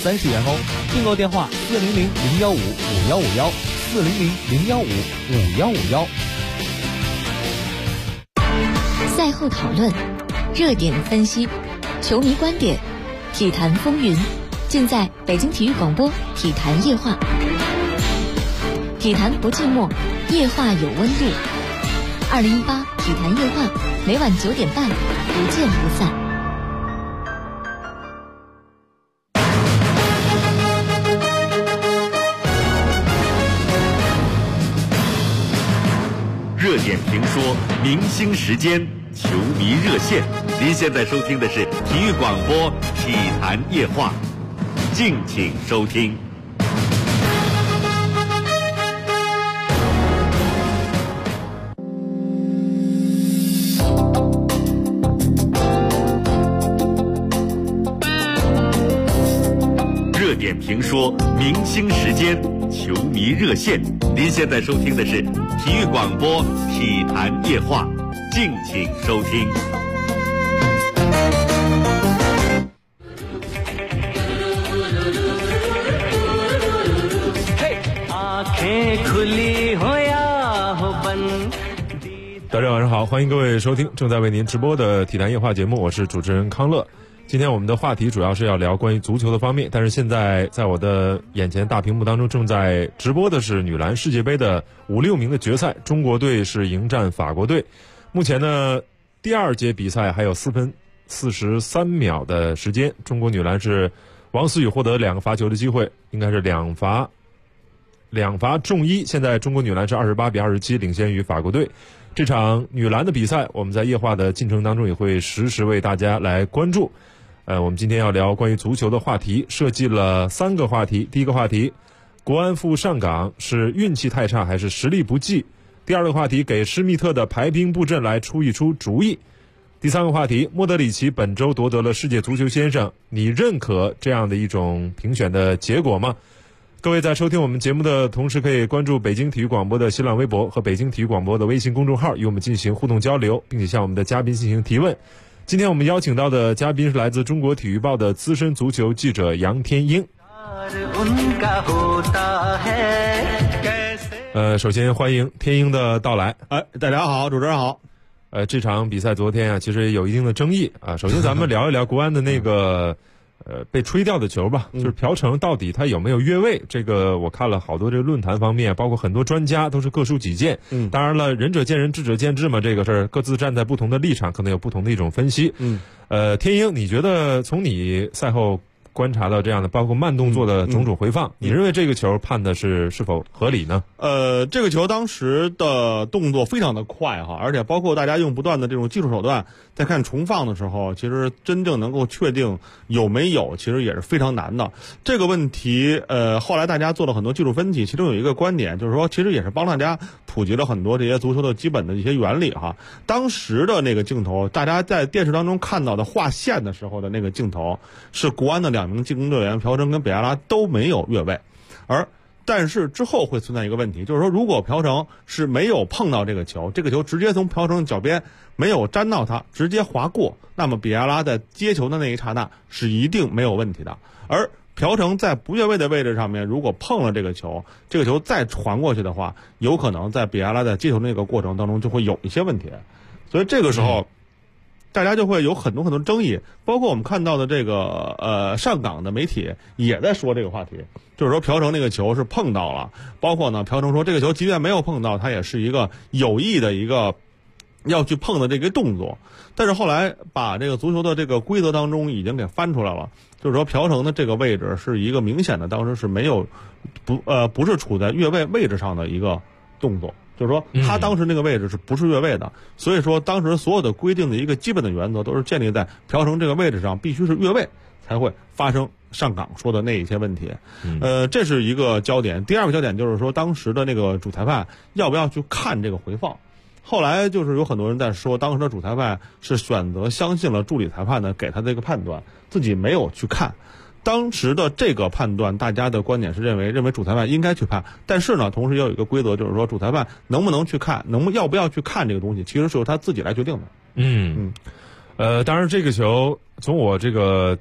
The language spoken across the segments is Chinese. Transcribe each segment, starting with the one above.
30元哦。订购电话400-015-5151，400-015-5151。 赛后讨论，热点分析，球迷观点，体坛风云，尽在北京体育广播体坛夜话。体坛不寂寞，夜话有温度。2018体坛夜话，每晚9点半，不见不散。 热点评说，明星时间，球迷热线。您现在收听的是体育广播体坛夜话，敬请收听。热点评说，明星时间，球迷热线。您现在收听的是体育广播体坛夜话，敬请收听。 大家晚上好，欢迎各位收听正在为您直播的体坛夜话节目，我是主持人康乐。今天我们的话题主要是要聊关于足球的方面，但是现在在我的眼前大屏幕当中正在直播的是女篮世界杯的5-6名的决赛，中国队是迎战法国队。目前呢，第二节比赛还有4分43秒的时间，中国女篮是王思雨获得2个罚球的机会，应该是两罚中一。现在中国女篮是28-27领先于法国队。这场女篮的比赛，我们在夜话的进程当中也会实时为大家来关注。我们今天要聊关于足球的话题，设计了3个话题。第一个话题，国安赴上港是运气太差还是实力不济？第二个话题，给施密特的排兵布阵来出一出主意。第3个话题，莫德里奇本周夺得了世界足球先生，你认可这样的一种评选的结果吗？各位在收听我们节目的同时，可以关注北京体育广播的新浪微博和北京体育广播的微信公众号，与我们进行互动交流，并且向我们的嘉宾进行提问。今天我们邀请到的嘉宾是来自中国体育报的资深足球记者杨天英。首先欢迎天英的到来。 大家好，主持人好。 这场比赛昨天啊，其实有一定的争议啊。首先咱们聊一聊国安的那个被吹掉的球吧，就是朴成到底他有没有越位？这个我看了好多这个论坛方面，包括很多专家都是各抒己见。当然了，仁者见仁，智者见智嘛，这个事儿各自站在不同的立场，可能有不同的一种分析。天英，你觉得从你赛后观察到这样的，包括慢动作的种种回放，你认为这个球判的是否合理呢？ 这个球当时的动作非常的快哈，而且包括大家用不断的这种技术手段，在看重放的时候，其实真正能够确定有没有，其实也是非常难的。这个问题，后来大家做了很多技术分析，其中有一个观点就是说，其实也是帮大家普及了很多这些足球的基本的一些原理哈。当时的那个镜头，大家在电视当中看到的划线的时候的那个镜头，是国安的2名进攻队员朴成跟比亚拉都没有越位，但是之后会存在一个问题，就是说如果朴成是没有碰到这个球，这个球直接从朴成脚边没有沾到他，直接划过，那么比亚拉在接球的那一刹那是一定没有问题的。而朴成在不越位的位置上面，如果碰了这个球再传过去的话，有可能在比亚拉在接球的那个过程当中就会有一些问题。所以这个时候大家就会有很多争议，包括我们看到的这个上港的媒体也在说这个话题，就是说朴成那个球是碰到了，包括呢朴成说这个球即便没有碰到，他也是一个有意的一个要去碰的这个动作。但是后来把这个足球的这个规则当中已经给翻出来了，就是说朴成的这个位置是一个明显的当时是没有不是处在越位位置上的一个动作。就是说他当时那个位置是不是越位的，所以说当时所有的规定的一个基本的原则都是建立在朴成这个位置上必须是越位才会发生上港说的那一些问题。这是一个焦点。第二个焦点就是说当时的那个主裁判要不要去看这个回放。后来就是有很多人在说，当时的主裁判是选择相信了助理裁判的给他这个判断，自己没有去看。当时的这个判断，大家的观点是认为主裁判应该去判，但是呢，同时也有一个规则，就是说主裁判能不能去看，要不要去看这个东西，其实是由他自己来决定的。 当然这个球从我这个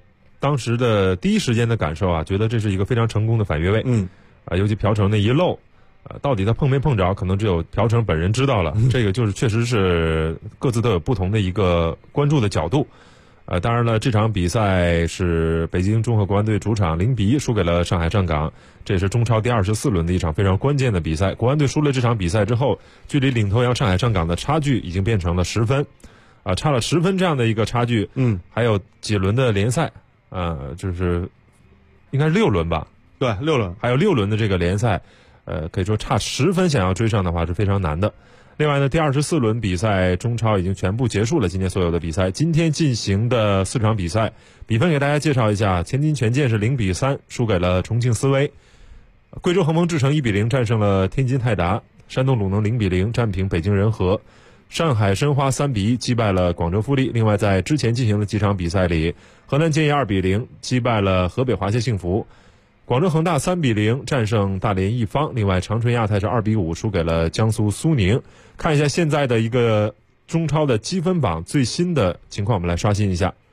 当时的第一时间的感受啊，觉得这是一个非常成功的反越位。尤其朴成那一漏，到底他碰没碰着，可能只有朴成本人知道了。这个就是确实是各自都有不同的一个关注的角度。当然了，这场比赛是北京中赫国安队主场0-1输给了上海上港，这也是中超第24轮的一场非常关键的比赛。国安队输了这场比赛之后，距离领头羊上海上港的差距已经变成了10分，差了10分这样的一个差距。还有几轮的联赛，就是应该是6轮吧？ 对，6轮， 还有6轮的这个联赛，可以说差10分想要追上的话是非常难的。另外呢，第24轮比赛中超已经全部结束了，今天所有的比赛，今天进行的4场比赛比分给大家介绍一下：前津权健是0-3输给了重庆斯威，贵州恒丰智诚1-0战胜了天津泰达，山东鲁能0-0战平北京人和，上海申花3-1击败了广州富力。另外在之前进行的几场比赛里，河南建业2-0击败了河北华夏幸福，广州恒大3-0战胜大连一方，另外长春亚泰是2-5输给了江苏苏宁。看一下现在的一个中超的积分榜最新的情况，我们来刷新一下。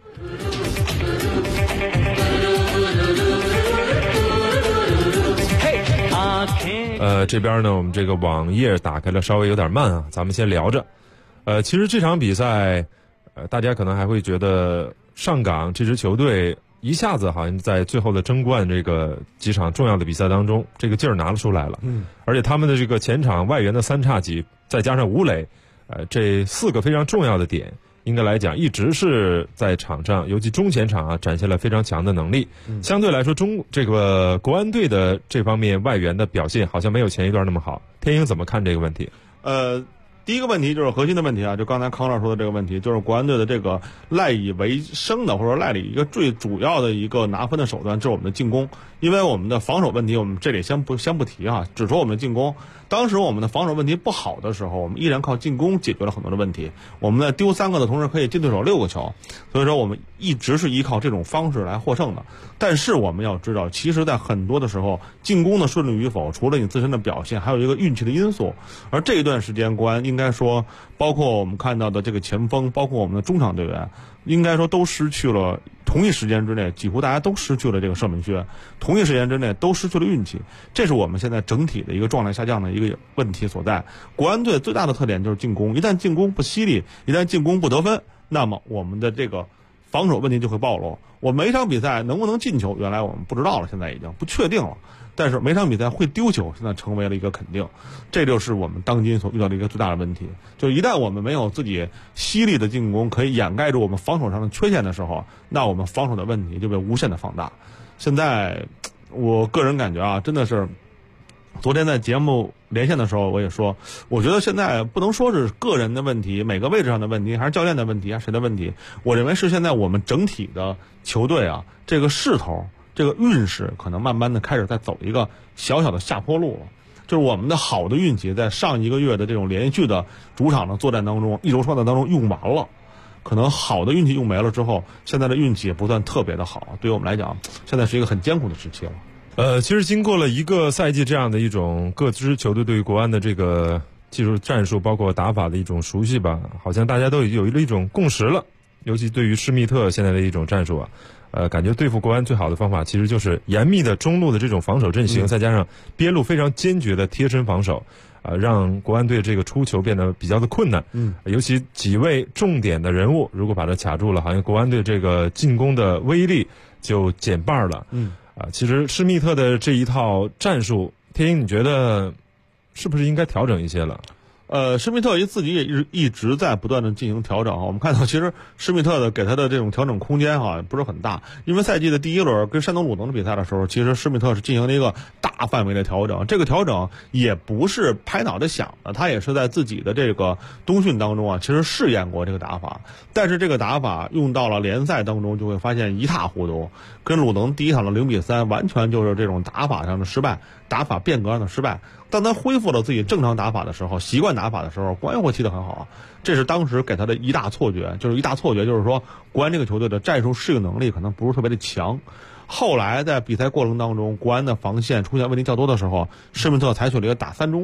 这边呢，我们这个网页打开了，稍微有点慢啊，咱们先聊着。其实这场比赛，大家可能还会觉得上港这支球队一下子好像在最后的争冠这个几场重要的比赛当中，这个劲儿拿了出来了。而且他们的这个前场外援的3叉戟，再加上吴磊，这4个非常重要的点，应该来讲一直是在场上，尤其中前场啊，展现了非常强的能力。相对来说，这个国安队的这方面外援的表现好像没有前一段那么好。天鹰怎么看这个问题？ 第一个问题就是核心的问题啊，就刚才康老说的这个问题，就是国安队的这个赖以为生的，或者说赖以一个最主要的一个拿分的手段，就是我们的进攻。因为我们的防守问题，我们这里先不提啊，只说我们的进攻。当时我们的防守问题不好的时候，我们依然靠进攻解决了很多的问题。我们在丢3个的同时，可以进对手6个球，所以说我们一直是依靠这种方式来获胜的。但是我们要知道，其实在很多的时候，进攻的顺利与否，除了你自身的表现，还有一个运气的因素。而这一段时间，国安应该说，包括我们看到的这个前锋，包括我们的中场队员，应该说都失去了，同一时间之内，几乎大家都失去了这个射门靴，同一时间之内都失去了运气，这是我们现在整体的一个状态下降的一个问题所在。国安队最大的特点就是进攻，一旦进攻不犀利，一旦进攻不得分，那么我们的这个防守问题就会暴露。我们每一场比赛能不能进球，原来我们不知道了，现在已经不确定了。但是每场比赛会丢球，现在成为了一个肯定，这就是我们当今所遇到的一个最大的问题。就一旦我们没有自己犀利的进攻可以掩盖住我们防守上的缺陷的时候，那我们防守的问题就被无限的放大。现在我个人感觉啊，真的是昨天在节目连线的时候我也说，我觉得现在不能说是个人的问题，每个位置上的问题，还是教练的问题，还是谁的问题，我认为是现在我们整体的球队啊，这个势头，这个运势可能慢慢的开始在走一个小小的下坡路了。就是我们的好的运气在上一个月的这种连续的主场的作战当中，一周双战当中用完了，可能好的运气用没了之后，现在的运气也不算特别的好，对于我们来讲现在是一个很艰苦的时期了。 其实经过了一个赛季这样的一种各支球队对于国安的这个技术战术包括打法的一种熟悉吧，好像大家都有一种共识了。尤其对于施密特现在的一种战术啊，感觉对付国安最好的方法其实就是严密的中路的这种防守阵型，再加上边路非常坚决的贴身防守，让国安队这个出球变得比较的困难。尤其几位重点的人物如果把它卡住了，好像国安队这个进攻的威力就减半了。其实施密特的这一套战术，天鹰你觉得是不是应该调整一些了？ 施密特自己也一直在不断的进行调整。我们看到其实施密特的给他的这种调整空间不是很大，因为赛季的第一轮跟山东鲁能的比赛的时候，其实施密特是进行了一个大范围的调整，这个调整也不是拍脑袋想的，他也是在自己的这个冬训当中其实试验过这个打法，但是这个打法用到了联赛当中就会发现一塌糊涂，跟鲁能第一场的0-3完全就是这种打法上的失败，打法变革上的失败。当他恢复了自己正常打法的时候，习惯打法的时候，国安会踢得很好，这是当时给他的一大错觉，就是说国安这个球队的战术适应能力可能不是特别的强。后来在比赛过程当中，国安的防线出现问题较多的时候，施密特采取了一个打3中卫，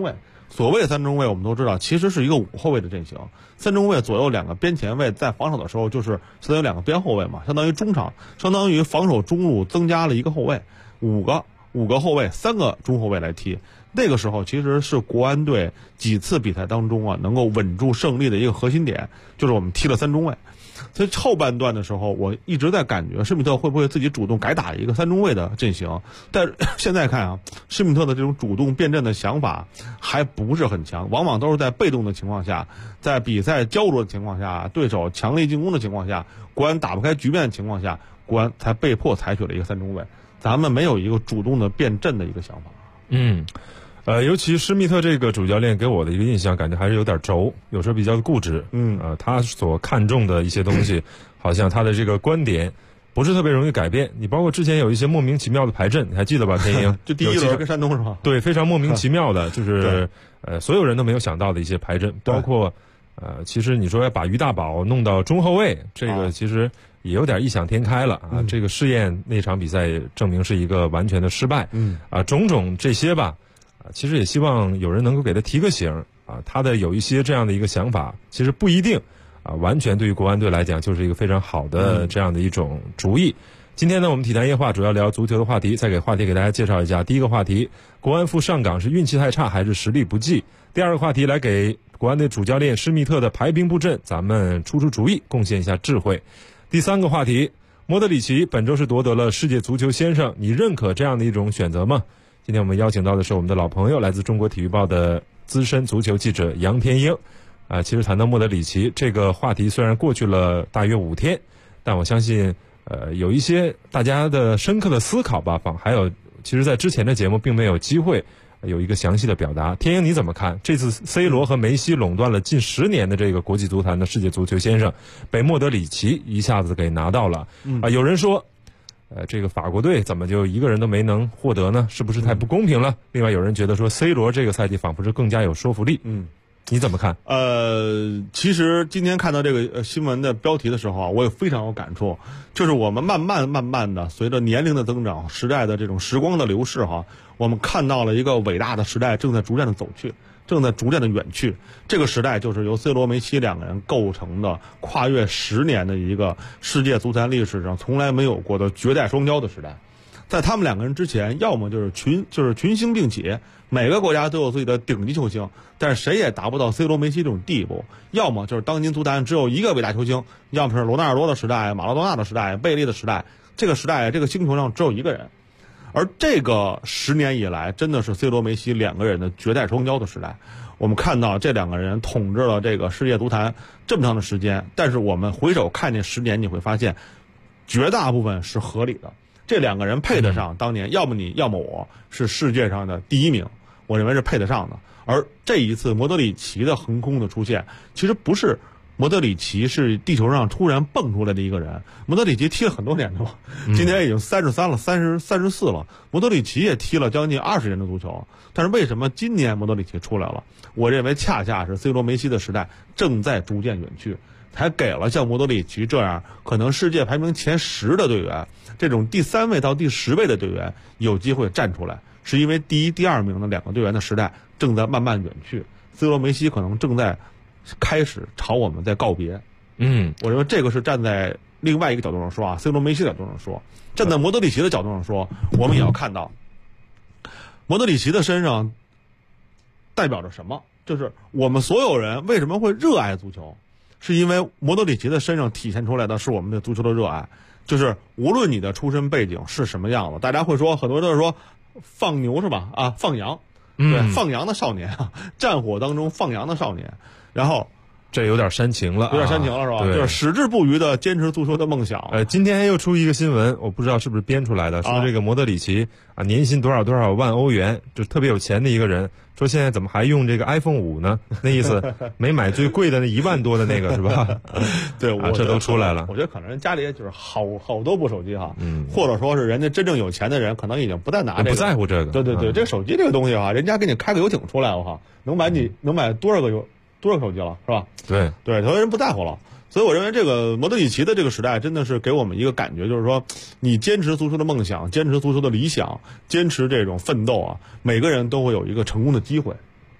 所谓的三中卫，我们都知道，其实是一个5后卫的阵型。三中卫左右2个边前卫，在防守的时候就是相当于2个边后卫嘛，相当于中场，相当于防守中路增加了1个后卫，5个后卫，3个中后卫来踢。那个时候其实是国安队几次比赛当中啊，能够稳住胜利的一个核心点，就是我们踢了3中卫。所以后半段的时候，我一直在感觉施密特会不会自己主动改打一个3中卫的阵型，但是现在看啊，施密特的这种主动变阵的想法还不是很强，往往都是在被动的情况下，在比赛焦灼的情况下，对手强力进攻的情况下，国安打不开局面的情况下，国安才被迫采取了一个3中卫，咱们没有一个主动的变阵的一个想法。 尤其施密特这个主教练给我的一个印象，感觉还是有点轴，有时候比较固执。他所看重的一些东西，好像他的这个观点不是特别容易改变。你包括之前有一些莫名其妙的排阵，你还记得吧？天鹰就第一轮跟山东是吧？ 对，非常莫名其妙的，就是所有人都没有想到的一些排阵，包括其实你说要把于大宝弄到中后卫，这个其实也有点异想天开了啊。这个试验那场比赛也证明是一个完全的失败。种种这些吧。其实也希望有人能够给他提个醒啊，他的有一些这样的一个想法，其实不一定完全对于国安队来讲就是一个非常好的这样的一种主意。今天呢，我们体坛夜话主要聊足球的话题，再给话题给大家介绍一下。第一个话题，国安赴上港是运气太差还是实力不济？第二个话题，来给国安队主教练施密特的排兵布阵，咱们出主意，贡献一下智慧。第三个话题，莫德里奇本周是夺得了世界足球先生，你认可这样的一种选择吗？今天我们邀请到的是我们的老朋友，来自中国体育报的资深足球记者杨天鹰。其实谈到莫德里奇这个话题，虽然过去了大约5天，但我相信有一些大家的深刻的思考吧。还有，其实在之前的节目并没有机会有一个详细的表达。天鹰你怎么看？这次 C 罗和梅西垄断了近10年的这个国际足坛的世界足球先生，被莫德里奇一下子给拿到了。有人说这个法国队怎么就一个人都没能获得呢？是不是太不公平了？另外有人觉得说 C 罗这个赛季仿佛是更加有说服力。你怎么看？ 其实今天看到这个新闻的标题的时候啊，我也非常有感触。就是我们慢慢的随着年龄的增长，时代的这种时光的流逝哈，我们看到了一个伟大的时代正在逐渐的走去，正在逐渐的远去。这个时代就是由 C 罗、梅西2个人构成的，跨越10年的一个世界足坛历史上从来没有过的绝代双骄的时代。在他们2个人之前，要么就是群星并起，每个国家都有自己的顶级球星，但是谁也达不到 C 罗、梅西这种地步；要么就是当今足坛只有一个伟大球星，要么是罗纳尔多的时代、马拉多纳的时代、贝利的时代。这个时代，这个星球上只有一个人。而这个10年以来，真的是 C 罗、梅西2个人的绝代双骄的时代。我们看到这2个人统治了这个世界足坛这么长的时间，但是我们回首看这10年，你会发现，绝大部分是合理的。这2个人配得上当年要么你要么我是世界上的第1名，我认为是配得上的。而这一次莫德里奇的横空的出现，其实不是莫德里奇是地球上突然蹦出来的一个人，莫德里奇踢了很多年了，今年已经33了34了，莫德里奇也踢了将近20年的足球。但是为什么今年莫德里奇出来了？我认为恰恰是 C 罗、梅西的时代正在逐渐远去，才给了像莫德里奇这样可能世界排名前10的队员，这种第3位到第10位的队员有机会站出来，是因为第1、第2名的2个队员的时代正在慢慢远去， C 罗、梅西可能正在开始朝我们在告别。我认为这个是站在另外一个角度上说啊 ，C 罗、梅西的角度上说，站在莫德里奇的角度上说，我们也要看到莫德里奇的身上代表着什么，就是我们所有人为什么会热爱足球，是因为莫德里奇的身上体现出来的是我们对足球的热爱。就是无论你的出身背景是什么样子，大家会说，很多人都是说放牛是吧？啊，放羊，对，放羊的少年啊，战火当中放羊的少年，然后这有点煽情了， 有点煽情了是吧？就是矢志不渝的坚持足球的梦想。 今天又出一个新闻，我不知道是不是编出来的，说这个莫德里奇啊，年薪多少万欧元，就特别有钱的一个人，说现在怎么还用这个 iPhone 5呢？那意思没买最贵的那1万多的那个是吧？ 对， 这都出来了。 我觉得可能人家里就是好多部手机哈，或者说是人家真正有钱的人，可能已经不再拿这个， 不在乎这个。 对，这个手机这个东西哈，人家给你开个游艇出来，我靠，能买多少个手机了，是吧？ 对， 很多人不在乎了。所以我认为这个莫德里奇的这个时代真的是给我们一个感觉，就是说你坚持足球的梦想，坚持足球的理想，坚持这种奋斗啊，每个人都会有一个成功的机会。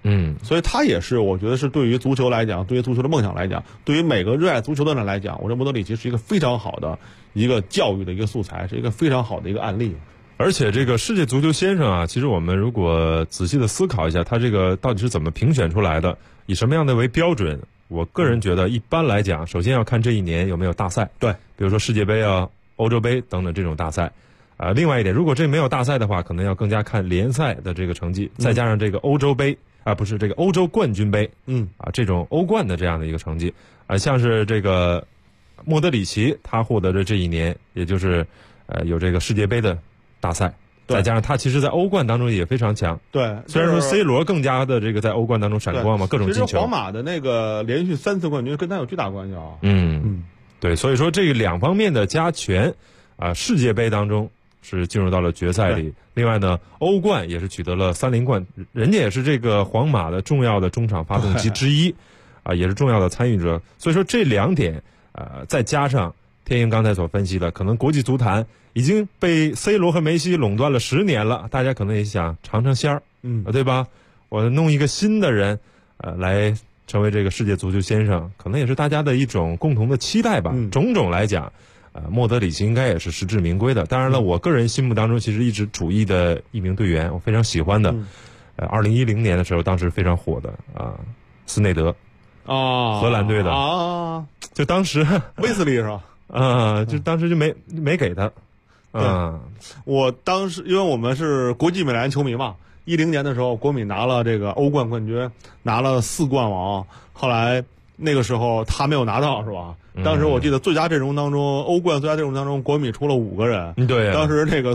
所以它也是我觉得是对于足球来讲，对于足球的梦想来讲，对于每个热爱足球的人来讲，我认为莫德里奇是一个非常好的一个教育的一个素材，是一个非常好的一个案例。 而且这个世界足球先生啊，其实我们如果仔细的思考一下，他这个到底是怎么评选出来的，以什么样的为标准？我个人觉得，一般来讲，首先要看这一年有没有大赛， 对， 比如说世界杯啊、欧洲杯等等这种大赛。另外一点，如果这没有大赛的话，可能要更加看联赛的这个成绩，再加上这个欧洲杯不是这个欧洲冠军杯，这种欧冠的这样的一个成绩，像是这个莫德里奇他获得的这一年，也就是有这个世界杯的大赛，再加上他其实在欧冠当中也非常强。 对， 虽然说 C 罗更加的这个在欧冠当中闪光嘛，各种进球。 其实皇马的那个连续3次冠军跟他有巨大关系啊。 对，所以说这两方面的加权世界杯当中是进入到了决赛里。另外呢，欧冠也是取得了3连冠，人家也是这个皇马的重要的中场发动机之一也是重要的参与者。所以说这2点再加上天鹰刚才所分析的，可能国际足坛已经被 C 罗和梅西垄断了10年了，大家可能也想尝尝鲜儿，对吧？我弄一个新的人来成为这个世界足球先生，可能也是大家的一种共同的期待吧。种种来讲，莫德里奇应该也是实至名归的。当然了，我个人心目当中其实一直主义的一名队员，我非常喜欢的，2010年的时候，当时非常火的斯内德荷兰队的就当时威斯利是吧？ 就当时就没给他。 我当时因为我们是国际米兰球迷嘛，10年的时候国米拿了这个欧冠冠军，拿了4冠王，后来那个时候他没有拿到是吧？当时我记得最佳阵容当中，欧冠最佳阵容当中，国米出了5个人。 对， 当时这个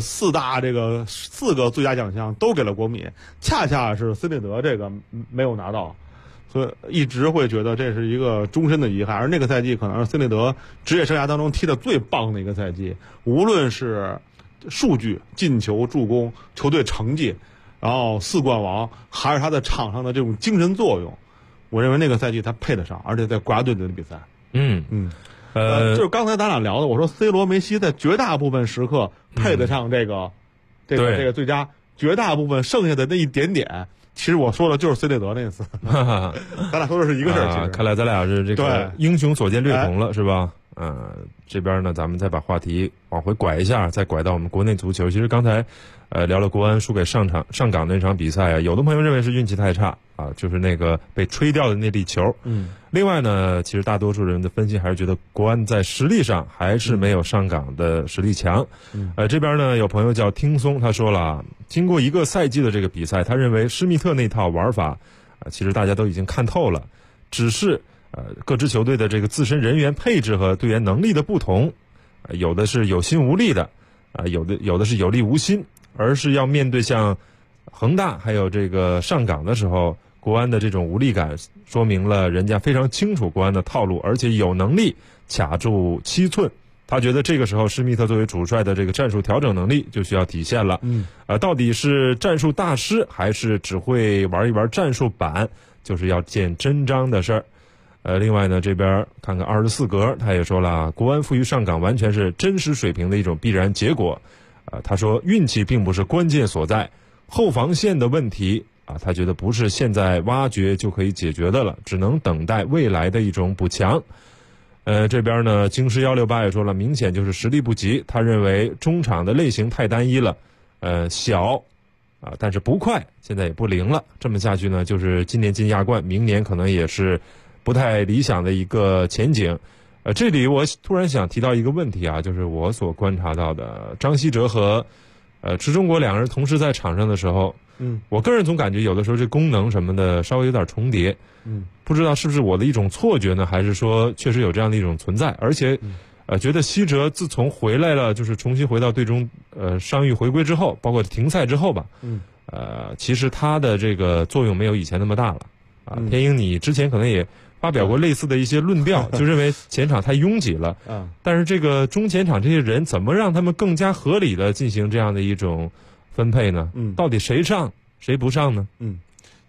4个最佳奖项都给了国米，恰恰是斯内德这个没有拿到，所以一直会觉得这是一个终身的遗憾。而那个赛季可能是斯内德职业生涯当中踢得最棒的一个赛季，无论是数据、进球、助攻、球队成绩，然后4冠王，还是他在场上的这种精神作用，我认为那个赛季他配得上，而且在国家队的比赛。就是刚才咱俩聊的，我说 C 罗、梅西在绝大部分时刻配得上这个最佳，绝大部分剩下的那一点点，其实我说的就是斯内德那次，咱俩说的是一个事儿。 看来咱俩是这个英雄所见略同了，是吧？这边呢，咱们再把话题往回拐一下，再拐到我们国内足球。其实刚才聊了国安输给上港那场比赛有的朋友认为是运气太差就是那个被吹掉的那粒球。另外呢，其实大多数人的分析还是觉得国安在实力上还是没有上港的实力强。这边呢有朋友叫听松，他说了，经过1个赛季的这个比赛，他认为施密特那套玩法其实大家都已经看透了，只是各支球队的这个自身人员配置和队员能力的不同，有的是有心无力的有的是有力无心，而是要面对像恒大还有这个上港的时候，国安的这种无力感说明了人家非常清楚国安的套路，而且有能力卡住7寸。他觉得这个时候施密特作为主帅的这个战术调整能力就需要体现了。到底是战术大师还是只会玩一玩战术板，就是要见真章的事儿。另外呢，这边看看24格，他也说了，国安负于上港完全是真实水平的一种必然结果。他说运气并不是关键所在，后防线的问题他觉得不是现在挖掘就可以解决的了，只能等待未来的一种补强。这边呢，京师168也说了，明显就是实力不及。他认为中场的类型太单一了，小但是不快，现在也不灵了。这么下去呢，就是今年进亚冠，明年可能也是不太理想的一个前景。这里我突然想提到一个问题就是我所观察到的，张稀哲和池忠国2个人同时在场上的时候，我个人总感觉有的时候这功能什么的稍微有点重叠，不知道是不是我的一种错觉呢，还是说确实有这样的一种存在。而且觉得稀哲自从回来了，就是重新回到队中伤愈回归之后，包括停赛之后吧，其实他的这个作用没有以前那么大了天鹰，你之前可能也发表过类似的一些论调，就认为前场太拥挤了。但是这个中前场这些人怎么让他们更加合理的进行这样的一种分配呢？到底谁上谁不上呢？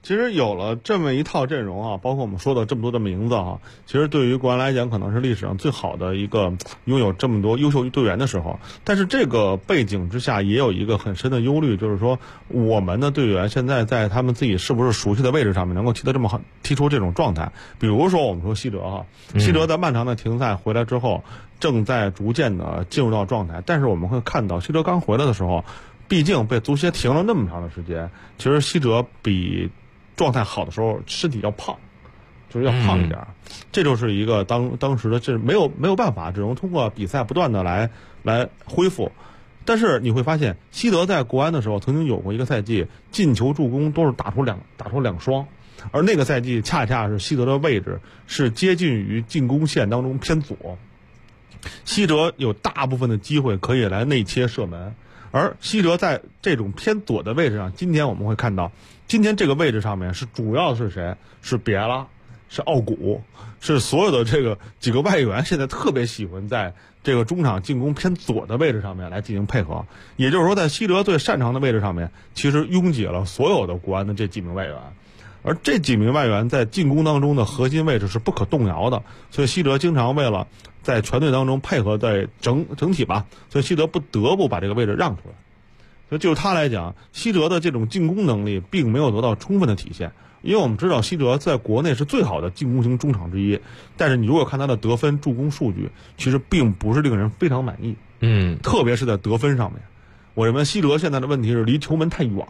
其实有了这么一套阵容啊，包括我们说的这么多的名字啊，其实对于国安来讲，可能是历史上最好的一个拥有这么多优秀队员的时候。但是这个背景之下，也有一个很深的忧虑，就是说我们的队员现在在他们自己是不是熟悉的位置上面能够踢得这么好，踢出这种状态。比如说我们说西哲哈，西哲在漫长的停赛回来之后，正在逐渐的进入到状态。但是我们会看到，西哲刚回来的时候，毕竟被足协停了那么长的时间，其实西哲比状态好的时候身体要胖，就是要胖一点，这就是一个当时的这没有办法，只能通过比赛不断的来恢复。但是你会发现，西德在国安的时候曾经有过一个赛季，进球助攻都是打出两双，而那个赛季恰恰是西德的位置是接近于进攻线当中偏左，西德有大部分的机会可以来内切射门。而西哲在这种偏左的位置上，今天我们会看到，今天这个位置上面是主要是谁？是比埃拉，是奥古，是所有的这个几个外援现在特别喜欢在这个中场进攻偏左的位置上面来进行配合。也就是说，在西哲最擅长的位置上面，其实拥挤了所有的国安的这几名外援。而这几名外援在进攻当中的核心位置是不可动摇的，所以西哲经常为了在全队当中配合在整体吧，所以西哲不得不把这个位置让出来。所以就他来讲，西哲的这种进攻能力并没有得到充分的体现，因为我们知道西哲在国内是最好的进攻型中场之一，但是你如果看他的得分、助攻数据，其实并不是令人非常满意。特别是在得分上面，我认为西哲现在的问题是离球门太远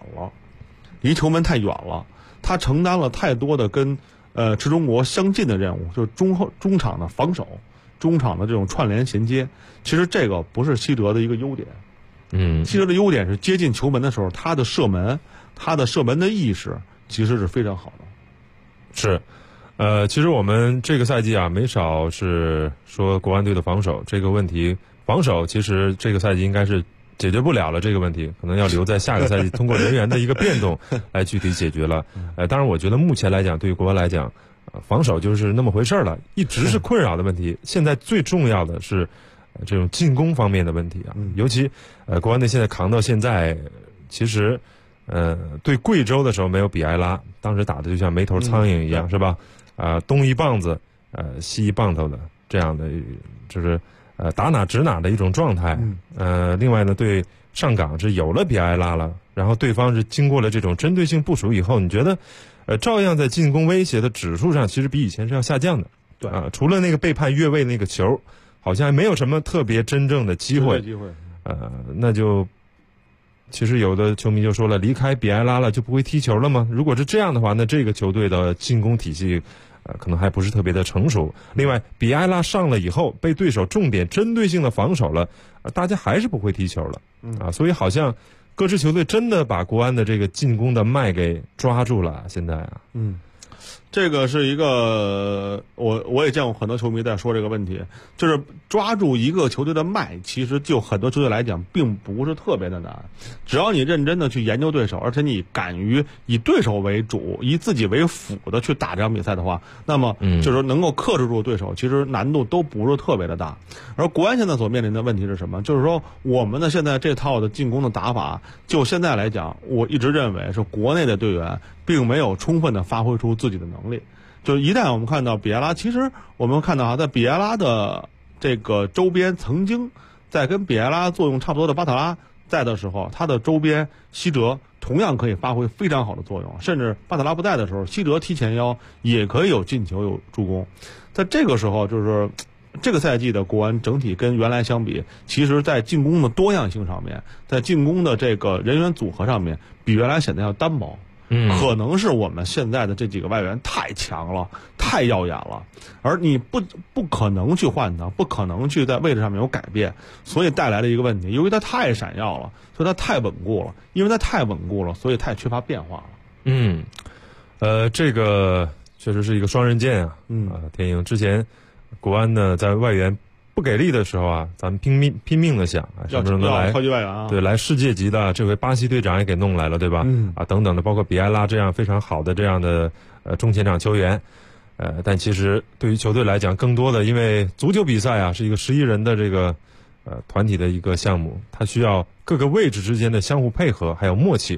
了，他承担了太多的跟池中国相近的任务，就是中场的防守，中场的这种串联衔接，其实这个不是西哲的一个优点。西哲的优点是接近球门的时候，他的射门的意识其实是非常好的。 是，其实我们这个赛季啊，没少是说国安队的防守这个问题，防守其实这个赛季应该是解决不了了这个问题，可能要留在下个赛季通过人员的一个变动来具体解决了。当然我觉得目前来讲，对于国安来讲，防守就是那么回事了，一直是困扰的问题。现在最重要的是这种进攻方面的问题啊，尤其国安队现在扛到现在，其实对贵州的时候没有比埃拉，当时打的就像没头苍蝇一样，是吧？东一棒子西一棒头的这样的，就是打哪指哪的一种状态。另外呢，对上港是有了比埃拉了，然后对方是经过了这种针对性部署以后，你觉得照样在进攻威胁的指数上其实比以前是要下降的。 对除了那个被判越位那个球，好像还没有什么特别真正的机会。那就其实有的球迷就说了，离开比埃拉了就不会踢球了吗？如果是这样的话，那这个球队的进攻体系可能还不是特别的成熟。另外，比埃拉上了以后，被对手重点针对性的防守了，大家还是不会踢球了。所以好像各支球队真的把国安的这个进攻的脉给抓住了。现在啊， 这个是一个我也见过很多球迷在说这个问题，就是抓住一个球队的脉，其实就很多球队来讲并不是特别的难，只要你认真的去研究对手，而且你敢于以对手为主，以自己为辅的去打这场比赛的话，那么就是说能够克制住对手，其实难度都不是特别的大。而国安现在所面临的问题是什么？就是说我们的现在这套的进攻的打法，就现在来讲，我一直认为是国内的队员并没有充分的发挥出自己的能力。就一旦我们看到比埃拉，其实我们看到在比埃拉的这个周边，曾经在跟比埃拉作用差不多的巴塔拉在的时候，他的周边西哲同样可以发挥非常好的作用，甚至巴塔拉不在的时候，西哲踢前腰也可以有进球有助攻。在这个时候，就是这个赛季的国安整体跟原来相比，其实在进攻的多样性上面，在进攻的这个人员组合上面，比原来显得要单薄。可能是我们现在的这几个外援太强了，太耀眼了，而你不可能去换他，不可能去在位置上面有改变，所以带来了一个问题，由于他太闪耀了，所以他太稳固了，因为他太稳固了，所以太缺乏变化了。 这个确实是一个双刃剑啊。天鹰之前国安呢在外援不给力的时候啊，咱们拼命的想什么时候能来超级外援啊， 对，来世界级的，这回巴西队长也给弄来了，对吧？等等的，包括比埃拉这样非常好的这样的中前场球员，但其实对于球队来讲，更多的因为足球比赛啊是一个11人的这个团体的一个项目，它需要各个位置之间的相互配合还有默契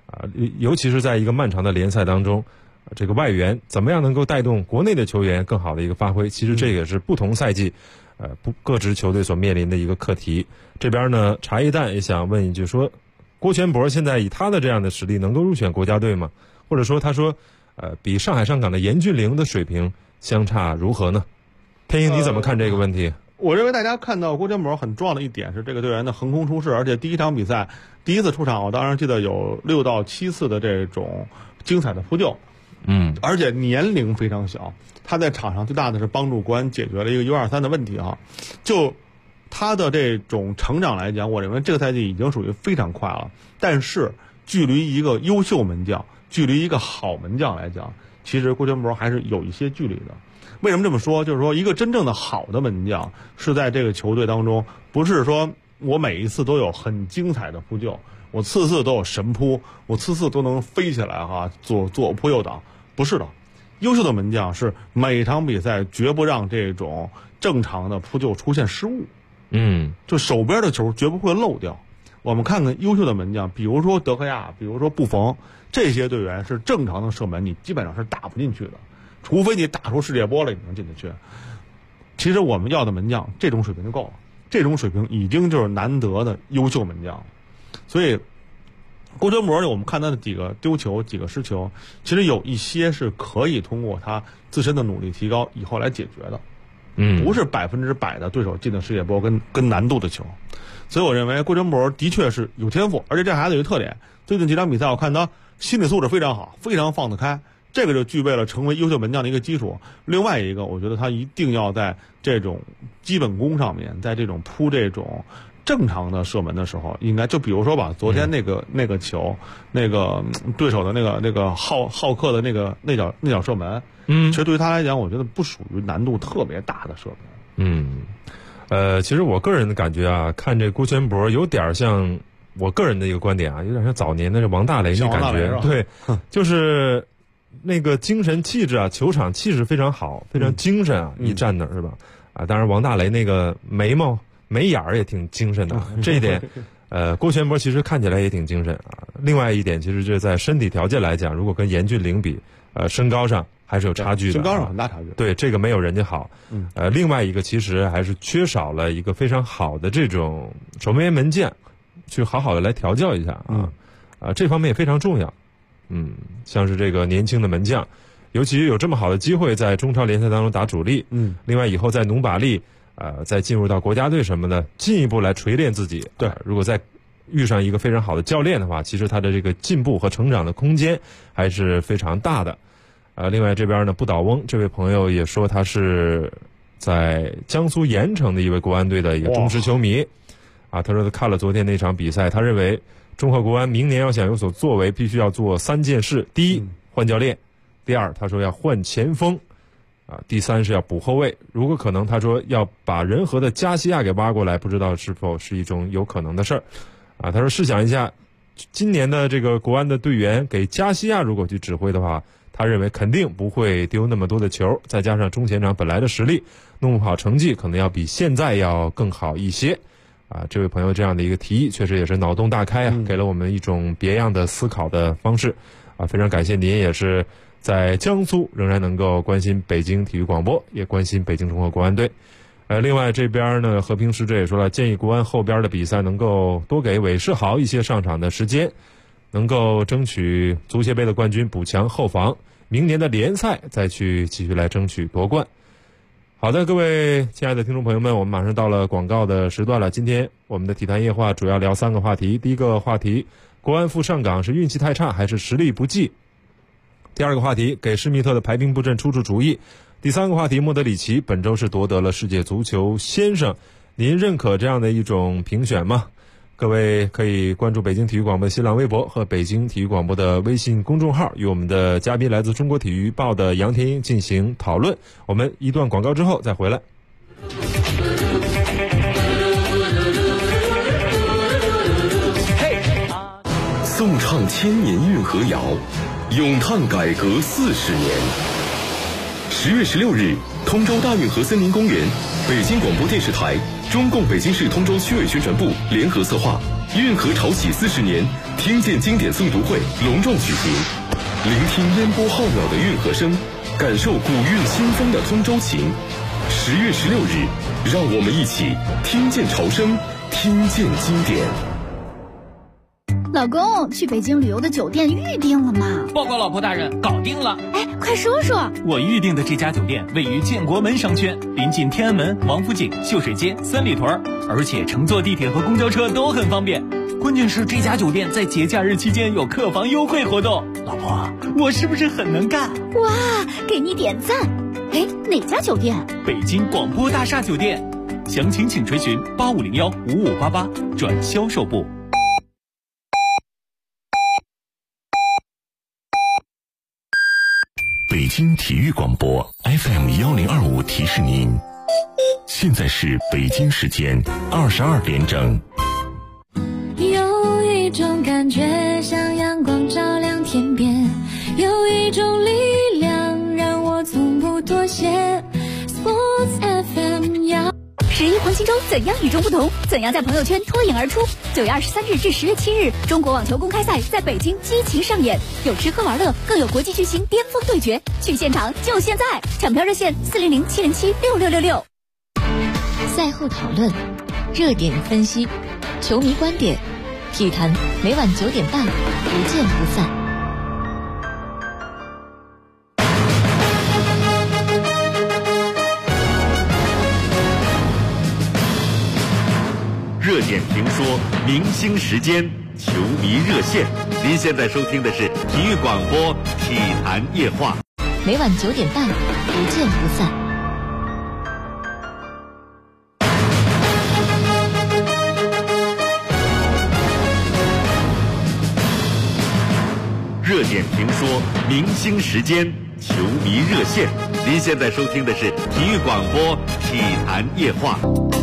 尤其是在一个漫长的联赛当中，这个外援怎么样能够带动国内的球员更好的一个发挥？其实这也是不同赛季，各支球队所面临的一个课题。这边呢，茶叶蛋也想问一句说，郭全博现在以他的这样的实力能够入选国家队吗？或者说他说，比上海上港的严俊凌的水平相差如何呢？天鹰你怎么看这个问题？ 我认为大家看到郭全博很重要的一点是这个队员的横空出世，而且第一场比赛第一次出场，我当然记得有6到7次的这种精彩的扑救，而且年龄非常小，他在场上最大的是帮助国安解决了一个U23的问题哈。就他的这种成长来讲，我认为这个赛季已经属于非常快了，但是距离一个优秀门将，距离一个好门将来讲，其实郭全博还是有一些距离的。为什么这么说？就是说一个真正的好的门将是在这个球队当中，不是说我每一次都有很精彩的扑救，我次次都有神扑，我次次都能飞起来哈，左扑右挡，不是的。优秀的门将是每场比赛绝不让这种正常的扑救出现失误，就手边的球绝不会漏掉。我们看看优秀的门将，比如说德赫亚，比如说布冯，这些队员是正常的射门，你基本上是打不进去的，除非你打出世界波来，你能进得去。其实我们要的门将这种水平就够了，这种水平已经就是难得的优秀门将了。所以郭全博呢，我们看他的几个丢球、几个失球，其实有一些是可以通过他自身的努力提高以后来解决的，不是100%的对手进的世界波跟难度的球。所以我认为郭全博的确是有天赋，而且这孩子有一特点，最近几场比赛我看他心理素质非常好，非常放得开，这个就具备了成为优秀门将的一个基础。另外一个，我觉得他一定要在这种基本功上面，在这种扑这种正常的射门的时候，应该就比如说吧，昨天那个球，那个对手的那个浩克的那脚射门，其实对于他来讲，我觉得不属于难度特别大的射门。 其实我个人的感觉啊，看这郭全博有点像我个人的一个观点啊，有点像早年的这王大雷那感觉，对，就是那个精神气质啊，球场气质非常好，非常精神啊，一站那儿是吧？当然王大雷那个眉眼儿也挺精神的，这一点，郭全博其实看起来也挺精神啊。另外一点，其实这在身体条件来讲，如果跟严俊凌比，身高上还是有差距的， 身高上很大差距。 对，这个没有人家好。另外一个其实还是缺少了一个非常好的这种守门员门将，去好好的来调教一下啊。这方面也非常重要。像是这个年轻的门将，尤其有这么好的机会在中超联赛当中打主力。另外以后在努把力，再进入到国家队什么的，进一步来锤炼自己。对，如果再遇上一个非常好的教练的话，其实他的这个进步和成长的空间还是非常大的。另外这边呢，不倒翁这位朋友也说他是在江苏盐城的一位国安队的一个忠实球迷。他说他看了昨天那场比赛，他认为中赫国安明年要想有所作为，必须要做3件事：第一，换教练；第二，他说要换前锋；第三是要补后卫。如果可能，他说要把仁和的加西亚给挖过来，不知道是否是一种有可能的事儿。他说试想一下，今年的这个国安的队员给加西亚如果去指挥的话，他认为肯定不会丢那么多的球，再加上中前场本来的实力，弄不好成绩可能要比现在要更好一些。这位朋友这样的一个提议确实也是脑洞大开啊，给了我们一种别样的思考的方式非常感谢您，也是在江苏仍然能够关心北京体育广播，也关心北京中赫国安队。另外这边呢，和平使者也说了，建议国安后边的比赛能够多给韦世豪一些上场的时间，能够争取足协杯的冠军，补强后防，明年的联赛再去继续来争取夺冠。好的，各位亲爱的听众朋友们，我们马上到了广告的时段了。今天我们的体坛夜话主要聊3个话题。第一个话题，国安赴上港是运气太差还是实力不济？第二个话题，给施密特的排兵布阵出主意。第三个话题，莫德里奇本周是夺得了世界足球先生，您认可这样的一种评选吗？各位可以关注北京体育广播的新浪微博和北京体育广播的微信公众号，与我们的嘉宾来自中国体育报的杨天英进行讨论。我们一段广告之后再回来。 颂唱千年运河谣，咏叹改革40年。10月16日，通州大运河森林公园，北京广播电视台中共北京市通州区委宣传部联合策划，运河潮起40年听见经典诵读会隆重举行，聆听烟波浩渺的运河声，感受古韵新风的通州情。10月16日，让我们一起听见潮声，听见经典。 老公，去北京旅游的酒店预定了吗？ 报告老婆大人，搞定了。 哎，快说说。 我预定的这家酒店位于建国门商圈，临近天安门、王府井、秀水街、三里屯，而且乘坐地铁和公交车都很方便。关键是这家酒店在节假日期间有客房优惠活动。老婆，我是不是很能干？ 哇，给你点赞。哎，哪家酒店？ 北京广播大厦酒店。详情请垂询8501-5588转销售部。 北京体育广播 FM1025提示您，现在是北京时间22点整。 有一种感觉像阳光照亮天边，有一种力量让我从不妥协。Sports FM 要 11黄金周怎样与众不同？怎样在朋友圈脱颖而出？9月23日至10月7日，中国网球公开赛在北京激情上演，有吃喝玩乐，更有国际巨星巅峰对决。去现场就现在！抢票热线400-707-6666。 赛后讨论，热点分析，球迷观点，体坛每晚9点半，不见不散。 热点评说，明星时间，球迷热线。您现在收听的是体育广播体坛夜话， 每晚9点半，不见不散。 热点评说，明星时间，球迷热线。您现在收听的是体育广播体坛夜话。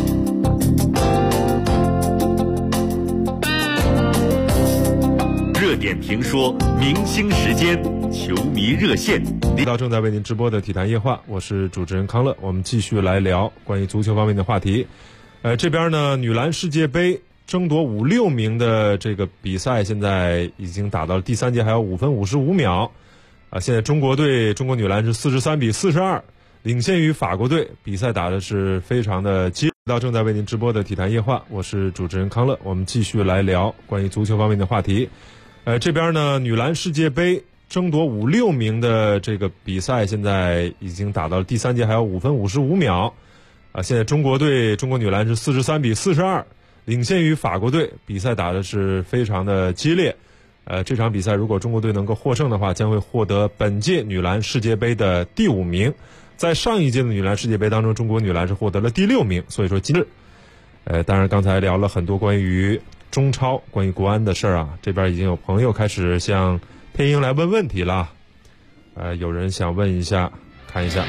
热点评说，明星时间，球迷热线。 到正在为您直播的体坛夜话，我是主持人康乐。我们继续来聊关于足球方面的话题。这边呢，女篮世界杯争夺5、6名的这个比赛，现在已经打到了第3节，还有5分55秒。现在中国女篮是43-42，领先于法国队。比赛打的是非常的激烈。到正在为您直播的体坛夜话，我是主持人康乐。我们继续来聊关于足球方面的话题。这边呢，女篮世界杯争夺5、6名的这个比赛，现在已经打到了第3节，还有5分55秒。现在中国女篮是43-42，领先于法国队。比赛打的是非常的激烈。这场比赛如果中国队能够获胜的话，将会获得本届女篮世界杯的第5名。在上一届的女篮世界杯当中，中国女篮是获得了第6名。所以说今日，当然刚才聊了很多关于中超、关于国安的事儿啊，这边已经有朋友开始向天鹰来问问题了。有人想问一下，看一下。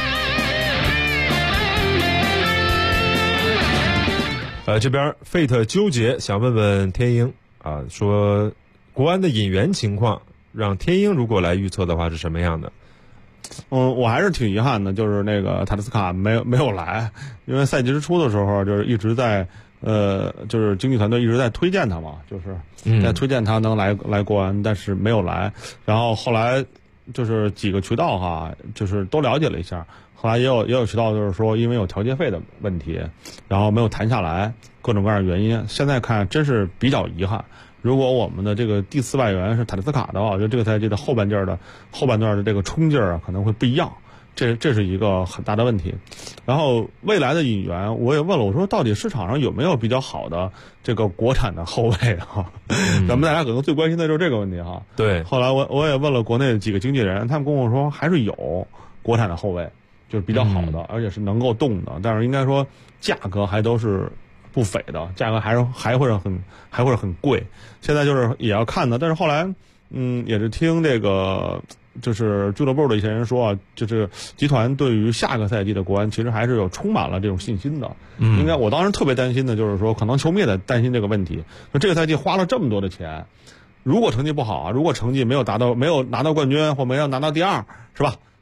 这边 Fate 纠结想问问天鹰啊，说国安的引援情况，让天鹰如果来预测的话是什么样的？ 我还是挺遗憾的，就是那个塔利斯卡没有来，因为赛季之初的时候就是一直在就是经纪团队一直在推荐他嘛，就是在推荐他能来国安，但是没有来。然后后来就是几个渠道哈，就是都了解了一下，后来也有渠道就是说因为有调节费的问题，然后没有谈下来，各种各样的原因。现在看真是比较遗憾。如果我们的这个第4外援是塔利斯卡的话，我觉得这个赛季的后半段的这个冲劲儿啊可能会不一样，这是一个很大的问题。然后未来的引援，我也问了，我说到底市场上有没有比较好的这个国产的后卫啊？咱们大家可能最关心的就是这个问题哈。 对。 后来我也问了国内的几个经纪人，他们跟我说还是有国产的后卫，就是比较好的，而且是能够动的，但是应该说价格还都是不菲的，价格还会很贵。现在就是也要看的，但是后来也是听这个就是俱乐部的一些人说啊，就是集团对于下个赛季的国安其实还是有充满了这种信心的。应该我当时特别担心的就是说，可能球迷也在担心这个问题。那这个赛季花了这么多的钱，如果成绩不好啊，如果成绩没有拿到冠军或没有拿到第2，是吧？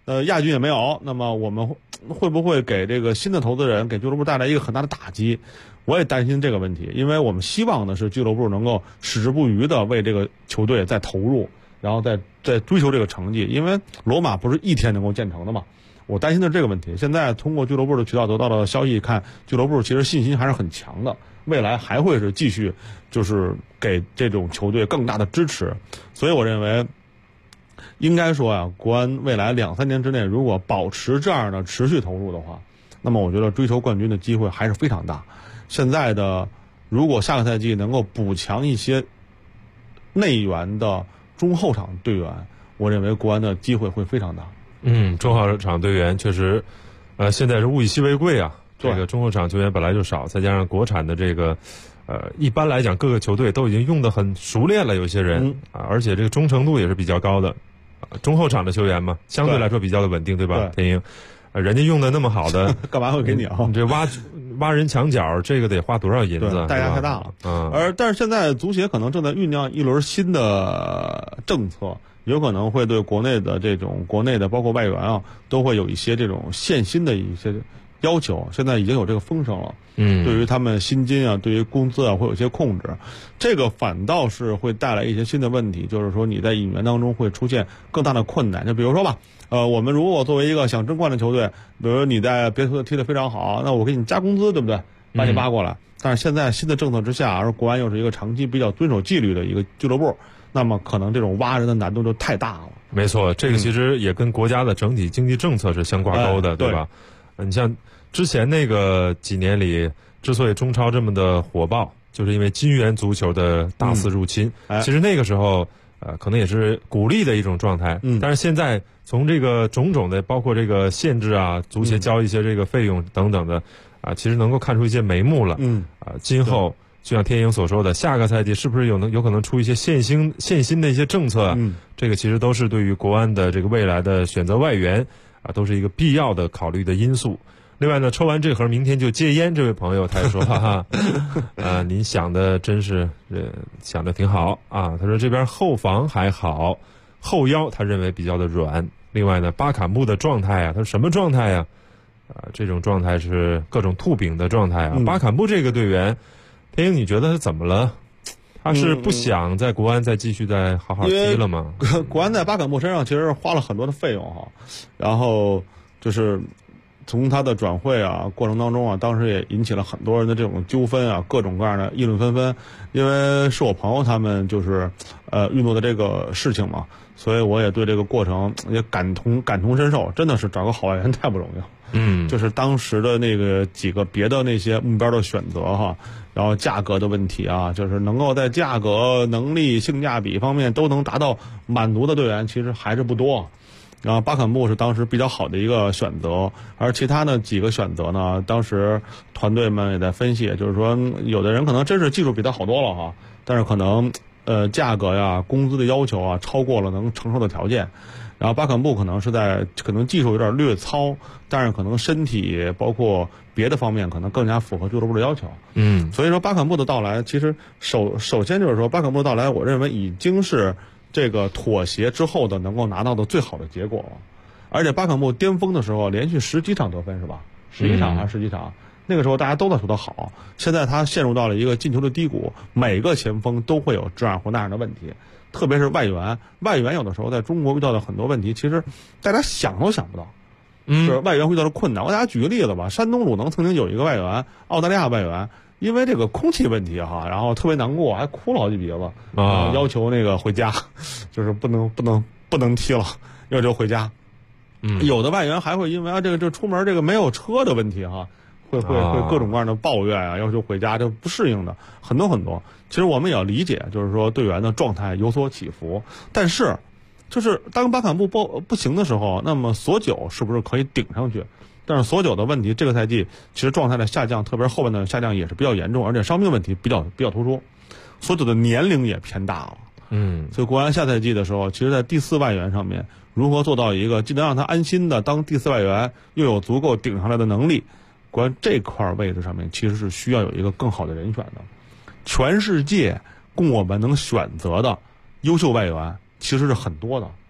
亚军也没有，那么我们会不会给这个新的投资人给俱乐部带来一个很大的打击？我也担心这个问题，因为我们希望的是俱乐部能够矢志不渝的为这个球队再投入，然后再追求这个成绩，因为罗马不是一天能够建成的嘛。我担心的是这个问题。现在通过俱乐部的渠道得到的消息看，俱乐部其实信心还是很强的，未来还会是继续就是给这种球队更大的支持。所以我认为应该说啊，国安未来2-3年之内如果保持这样的持续投入的话，那么我觉得追求冠军的机会还是非常大。现在的如果下个赛季能够补强一些内援的中后场队员，我认为国安的机会会非常大。 中后场队员确实，现在是物以稀为贵啊。这个中后场球员本来就少，再加上国产的这个，一般来讲各个球队都已经用得很熟练了，有些人而且这个忠诚度也是比较高的。中后场的球员嘛，相对来说比较的稳定，对吧？天鹰，人家用的那么好的， 干嘛会给你啊？ 你这挖人墙角，这个得花多少银子？ 代价太大了。但是现在足协可能正在酝酿一轮新的政策，有可能会对国内的包括外援啊，都会有一些这种限薪的一些要求。现在已经有这个风声了。对于他们薪金啊，对于工资啊，会有一些控制。这个反倒是会带来一些新的问题，就是说你在引援当中会出现更大的困难。就比如说吧，我们如果作为一个想争冠的球队，比如你在别的球队踢得非常好，那我给你加工资，对不对？把你挖过来。但是现在新的政策之下，而国安又是一个长期比较遵守纪律的一个俱乐部，那么可能这种挖人的难度就太大了。 没错，这个其实也跟国家的整体经济政策是相挂钩的，对吧？你像之前那个几年里，之所以中超这么的火爆，就是因为金元足球的大肆入侵。其实那个时候，可能也是鼓励的一种状态。但是现在从这个种种的，包括这个限制啊，足协交一些这个费用等等的，其实能够看出一些眉目了。今后就像天鹰所说的，下个赛季是不是有可能出一些限薪的一些政策？这个其实都是对于国安的这个未来的选择外援都是一个必要的考虑的因素。另外呢，抽完这盒明天就戒烟，这位朋友他也说，哈哈，您想的真是想的挺好啊。他说这边后防还好，后腰他认为比较的软。另外呢，巴坎布的状态啊，他说什么状态啊？这种状态是各种吐饼的状态啊。巴坎布这个队员，天鹰你觉得他怎么了？他是不想在国安再继续再好好踢了吗？ 国安在巴坎布身上其实花了很多的费用哈，然后就是从他的转会啊过程当中啊，当时也引起了很多人的这种纠纷啊，各种各样的议论纷纷。因为是我朋友他们就是运作的这个事情嘛，所以我也对这个过程也感同身受，真的是找个好外援太不容易了。就是当时的那个几个别的那些目标的选择哈，然后价格的问题啊，就是能够在价格、能力、性价比方面都能达到满足的队员，其实还是不多。然后巴坎布是当时比较好的一个选择，而其他的几个选择呢，当时团队们也在分析，就是说有的人可能真是技术比他好多了哈，但是可能价格呀、工资的要求啊超过了能承受的条件。然后巴坎布可能技术有点略糙，但是可能身体包括别的方面可能更加符合俱乐部的要求。所以说巴坎布的到来，其实首先就是说巴坎布的到来，我认为已经是这个妥协之后的能够拿到的最好的结果了。而且巴坎布巅峰的时候连续10几场得分是吧？11场还是10几场？那个时候大家都在说他好。现在他陷入到了一个进球的低谷，每个前锋都会有这样或那样的问题，特别是外援有的时候在中国遇到的很多问题，其实大家想都想不到。就是外援会遇到的困难。我给大家举个例子吧，山东鲁能曾经有一个外援，澳大利亚外援，因为这个空气问题哈，然后特别难过，还哭了好几鼻子要求那个回家，就是不能踢了，要求回家。有的外援还会因为这个出门这个没有车的问题哈，会各种各样的抱怨啊，要求回家，这不适应的很多。其实我们也要理解，就是说队员的状态有所起伏，但是就是当巴坎布不行的时候，那么索九是不是可以顶上去？但是索九的问题，这个赛季其实状态的下降，特别是后半段的下降也是比较严重，而且伤病问题比较突出，索九的年龄也偏大了。所以国安下赛季的时候，其实在第4外援上面如何做到一个既能让他安心的当第4外援，又有足够顶上来的能力，国安这块位置上面其实是需要有一个更好的人选的。全世界供我们能选择的优秀外援其实是很多的。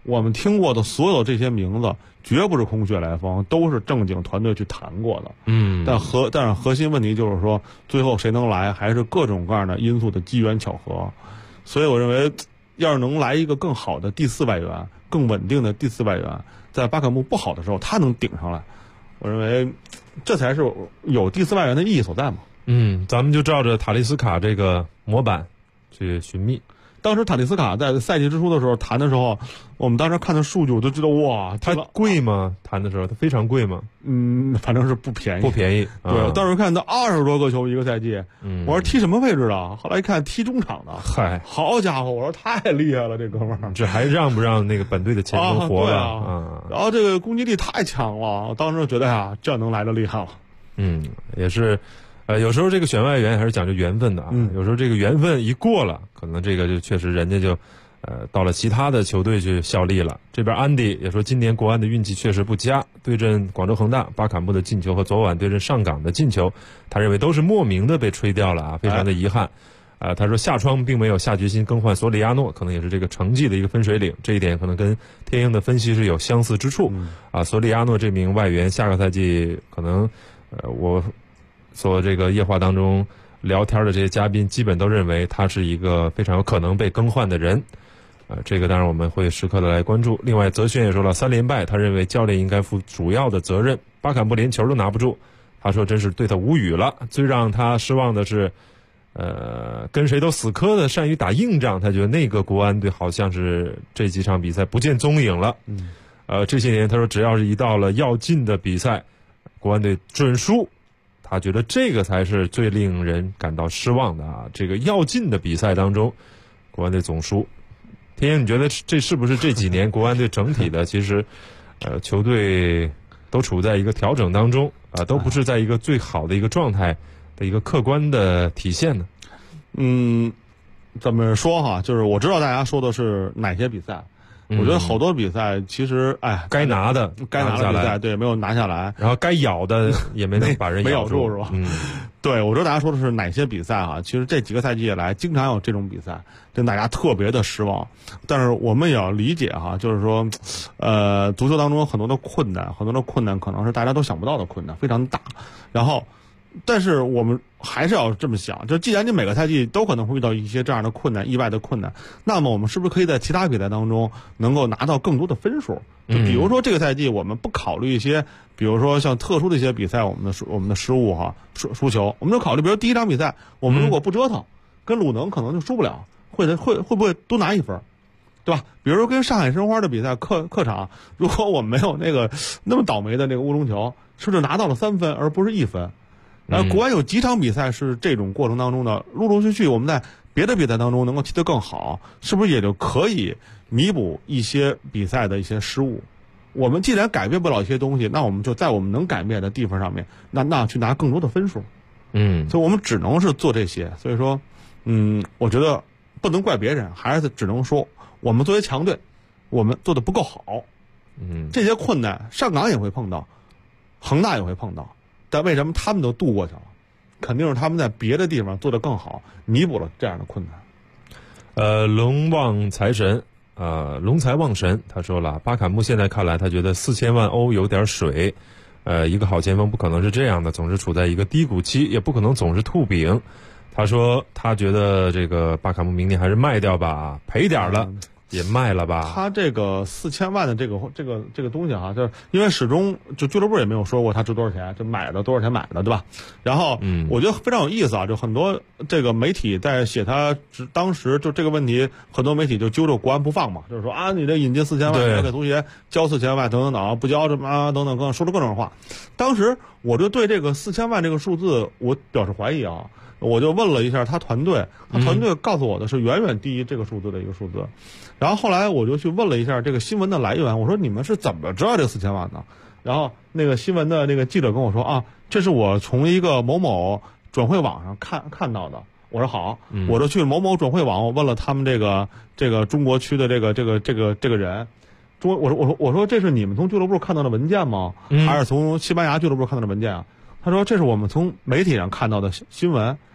我们听过的所有这些名字，绝不是空穴来风，都是正经团队去谈过的。但是核心问题就是说，最后谁能来，还是各种各样的因素的机缘巧合。所以我认为，要是能来一个更好的第4外援，更稳定的第4外援，在巴坎布不好的时候，他能顶上来，我认为这才是有第4外援的意义所在嘛。 咱们就照着塔利斯卡这个模板去寻觅。 当时塔利斯卡在赛季之初的时候谈的时候，我们当时看的数据，我就知道哇， 它贵吗？谈的时候它非常贵吗？ 反正是不便宜， 不便宜。 对，当时看到20多个球一个赛季，我说踢什么位置的？后来一看踢中场的， 嗨， 好家伙，我说太厉害了，这哥们儿， 这还让不让那个本队的前锋活了？然后这个攻击力太强了，我当时觉得呀，这能来的厉害了。 也是。有时候这个选外援还是讲究缘分的啊，有时候这个缘分一过了，可能这个就确实人家就，到了其他的球队去效力了。这边安迪也说，今年国安的运气确实不佳，对阵广州恒大巴坎布的进球和昨晚对阵上港的进球，他认为都是莫名的被吹掉了啊，非常的遗憾。他说夏窗并没有下决心更换索里亚诺，可能也是这个成绩的一个分水岭，这一点可能跟天鹰的分析是有相似之处。索里亚诺这名外援下个赛季可能，我所这个夜话当中聊天的这些嘉宾基本都认为他是一个非常有可能被更换的人，这个当然我们会时刻的来关注。另外泽轩也说了3连败，他认为教练应该负主要的责任，巴坎布连球都拿不住，他说真是对他无语了。最让他失望的是跟谁都死磕的善于打硬仗，他觉得那个国安队好像是这几场比赛不见踪影了。这些年他说只要是一到了要进的比赛，国安队准输，他觉得这个才是最令人感到失望的啊！这个要进的比赛当中，国安队总输。天鹰，你觉得这是不是这几年国安队整体的其实，球队都处在一个调整当中啊，都不是在一个最好的一个状态的一个客观的体现呢？ 怎么说哈？就是我知道大家说的是哪些比赛。我觉得好多比赛其实，该拿的比赛，对，没有拿下来， 然后该咬的也没能把人没咬住， 是吧？对，我知道大家说的是哪些比赛哈。其实这几个赛季以来，经常有这种比赛，令大家特别的失望。但是我们也要理解哈，就是说，足球当中很多的困难可能是大家都想不到的困难，非常大。然后，但是我们还是要这么想，就既然你每个赛季都可能会遇到一些这样的困难、意外的困难，那么我们是不是可以在其他比赛当中能够拿到更多的分数？就比如说这个赛季我们不考虑一些，比如说像特殊的一些比赛，我们的失误哈，输球，我们就考虑，比如第一场比赛我们如果不折腾，跟鲁能可能就输不了，会不会多拿1分？对吧？比如说跟上海申花的比赛，客场，如果我们没有那么倒霉的那个乌龙球，是不是拿到了3分而不是1分？国安有几场比赛是这种过程当中的，陆陆续续我们在别的比赛当中能够踢得更好，是不是也就可以弥补一些比赛的一些失误？我们既然改变不了一些东西，那我们就在我们能改变的地方上面，那去拿更多的分数。所以我们只能是做这些。所以说，我觉得不能怪别人，还是只能说我们作为强队，我们做的不够好。这些困难上港也会碰到，恒大也会碰到。但为什么他们都度过去了？肯定是他们在别的地方做得更好，弥补了这样的困难。 龙旺财神龙财旺神他说了，巴坎布现在看来，他觉得4000万欧有点水。一个好前锋不可能是这样的，总是处在一个低谷期，也不可能总是吐饼。他说他觉得这个巴坎布明年还是卖掉吧，赔点了。也卖了吧？ 他这个4000万的这个东西哈，就是因为始终就俱乐部也没有说过他值多少钱，就买的多少钱买的，对吧？然后我觉得非常有意思啊，就很多这个媒体在写他当时就这个问题，很多媒体就揪着国安不放嘛，就是说啊，你这引进4000万，要给足协交4000万等等等，不交什么等等，说了各种话。当时我就对这个4000万这个数字我表示怀疑啊。我就问了一下他团队告诉我的是远远低于这个数字的一个数字，然后后来我就去问了一下这个新闻的来源，我说你们是怎么知道这个4000万的？然后那个新闻的那个记者跟我说啊，这是我从一个某某转会网上看到的。我说好，我就去某某转会网，我问了他们这个中国区的这个人，我说这是你们从俱乐部看到的文件吗？还是从西班牙俱乐部看到的文件啊？他说这是我们从媒体上看到的新闻。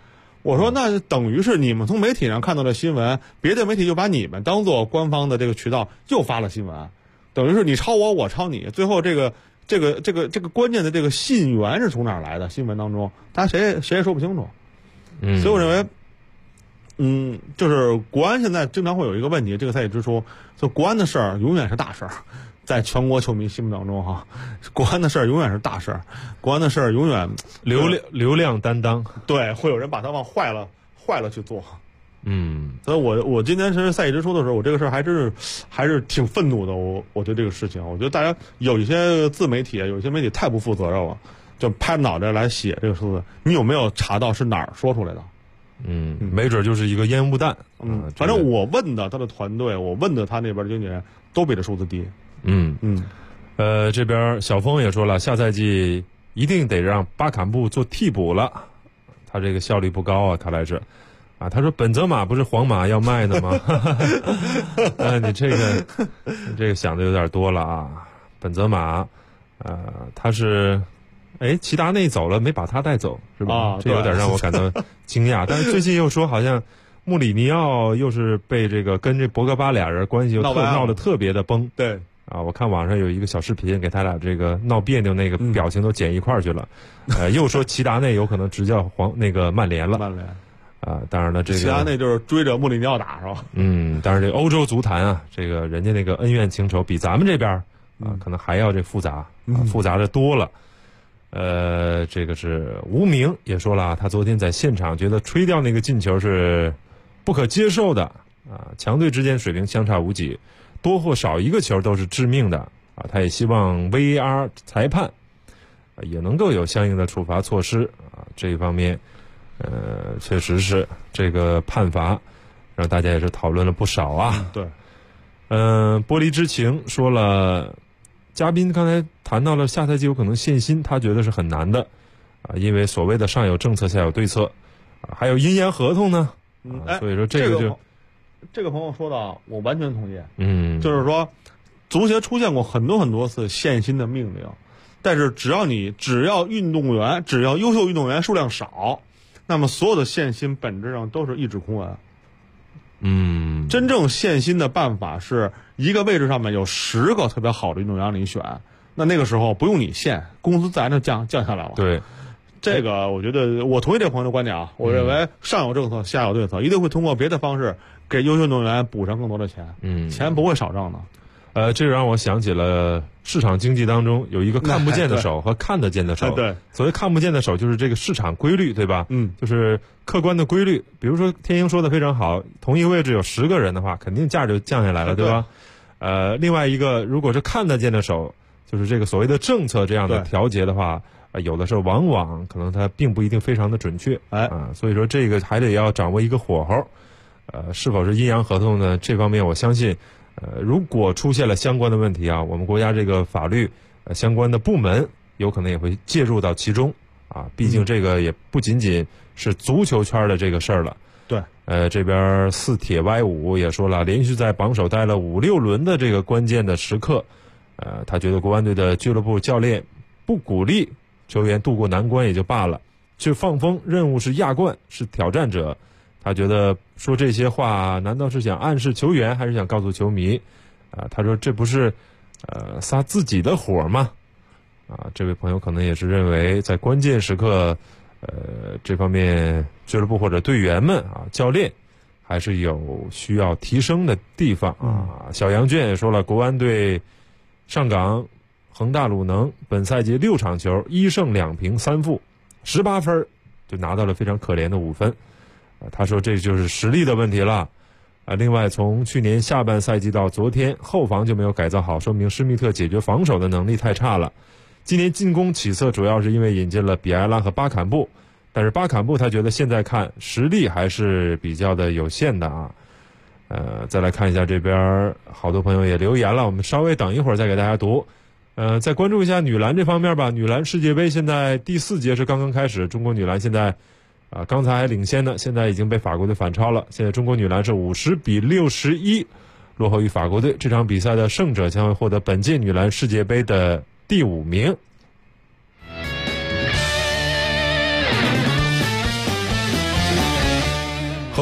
我说那等于是你们从媒体上看到的新闻，别的媒体就把你们当做官方的这个渠道又发了新闻，等于是你抄我，我抄你，最后这个关键的这个信源是从哪儿来的？新闻当中，大家谁也说不清楚。所以我认为，就是国安现在经常会有一个问题，这个赛季之初，就国安的事儿永远是大事儿。在全国球迷心目当中哈，国安的事儿永远是大事儿，国安的事儿永远流量担当， 对，会有人把它往坏了去做。所以我今天其实赛季之初的时候，我这个事儿还是挺愤怒的。我对这个事情，我觉得大家有一些自媒体，有一些媒体太不负责任了，就拍脑袋来写这个数字，你有没有查到是哪儿说出来的？ 没准就是一个烟雾弹。 反正我问的他的团队，我问的他那边的经纪人，都比这数字低。 这边小峰也说了，下赛季一定得让巴坎布做替补了，他这个效率不高啊，看来是。他说本泽马不是皇马要卖的吗？你这个想的有点多了啊。本泽马，他是，齐达内走了，没把他带走是吧？这有点让我感到惊讶。但是最近又说好像穆里尼奥又是被这个跟这博格巴俩人关系又闹得特别的崩。 对。 我看网上有一个小视频，给他俩这个闹别扭那个表情都剪一块儿去了。又说齐达内有可能执教曼联了。 曼联。 当然了，这个齐达内就是追着穆里尼奥打是吧？ 但是这欧洲足坛啊，这个人家那个恩怨情仇比咱们这边可能还要这复杂，复杂的多了。这个是吴明也说了，他昨天在现场觉得吹掉那个进球是不可接受的强队之间水平相差无几，多或少一个球都是致命的他也希望 VAR 裁判也能够有相应的处罚措施这一方面确实是这个判罚让大家也是讨论了不少啊。 对。 玻璃之情说了，嘉宾刚才谈到了下赛季有可能限薪，他觉得是很难的因为所谓的上有政策下有对策还有阴阳合同呢所以说这个朋友说的我完全同意。就是说足协出现过很多次限薪的命令，但是只要优秀运动员数量少，那么所有的限薪本质上都是一纸空文。真正限薪的办法是一个位置上面有10个特别好的运动员让你选，那个时候不用你限，工资自然就降下来了。 对， 这个我觉得我同意这个朋友的观点我认为上有政策下有对策，一定会通过别的方式给优秀运动员补上更多的钱。钱不会少挣的。 这让我想起了市场经济当中有一个看不见的手和看得见的手。 对， 所谓看不见的手就是这个市场规律，对吧？就是客观的规律。比如说天鹰说的非常好，同一个位置有10个人的话，肯定价就降下来了，对吧？另外一个如果是看得见的手，就是这个所谓的政策这样的调节的话，有的时候往往可能它并不一定非常的准确。所以说这个还得要掌握一个火候。是否是阴阳合同呢？这方面我相信。如果出现了相关的问题我们国家这个法律相关的部门有可能也会介入到其中毕竟这个也不仅仅是足球圈的这个事儿了。 对， 这边四铁歪五也说了，连续在榜首待了5、6轮的这个关键的时刻，他觉得国安队的俱乐部教练不鼓励球员渡过难关也就罢了，却放风任务是亚冠，是挑战者。他觉得说这些话难道是想暗示球员，还是想告诉球迷他说这不是撒自己的火吗？这位朋友可能也是认为在关键时刻这方面俱乐部或者队员们教练还是有需要提升的地方小杨卷也说了，国安队上港恒大鲁能本赛季6场球1胜2平3负18分，就拿到了非常可怜的5分。他说这就是实力的问题了另外从去年下半赛季到昨天，后防就没有改造好，说明施密特解决防守的能力太差了。今年进攻起色主要是因为引进了比埃拉和巴坎布，但是巴坎布他觉得现在看实力还是比较的有限的再来看一下这边好多朋友也留言了，我们稍微等一会儿再给大家读。再关注一下女篮这方面吧。女篮世界杯现在第4节是刚刚开始，中国女篮现在刚才还领先呢，现在已经被法国队反超了。现在中国女篮是50比61落后于法国队，这场比赛的胜者将会获得本届女篮世界杯的第5名。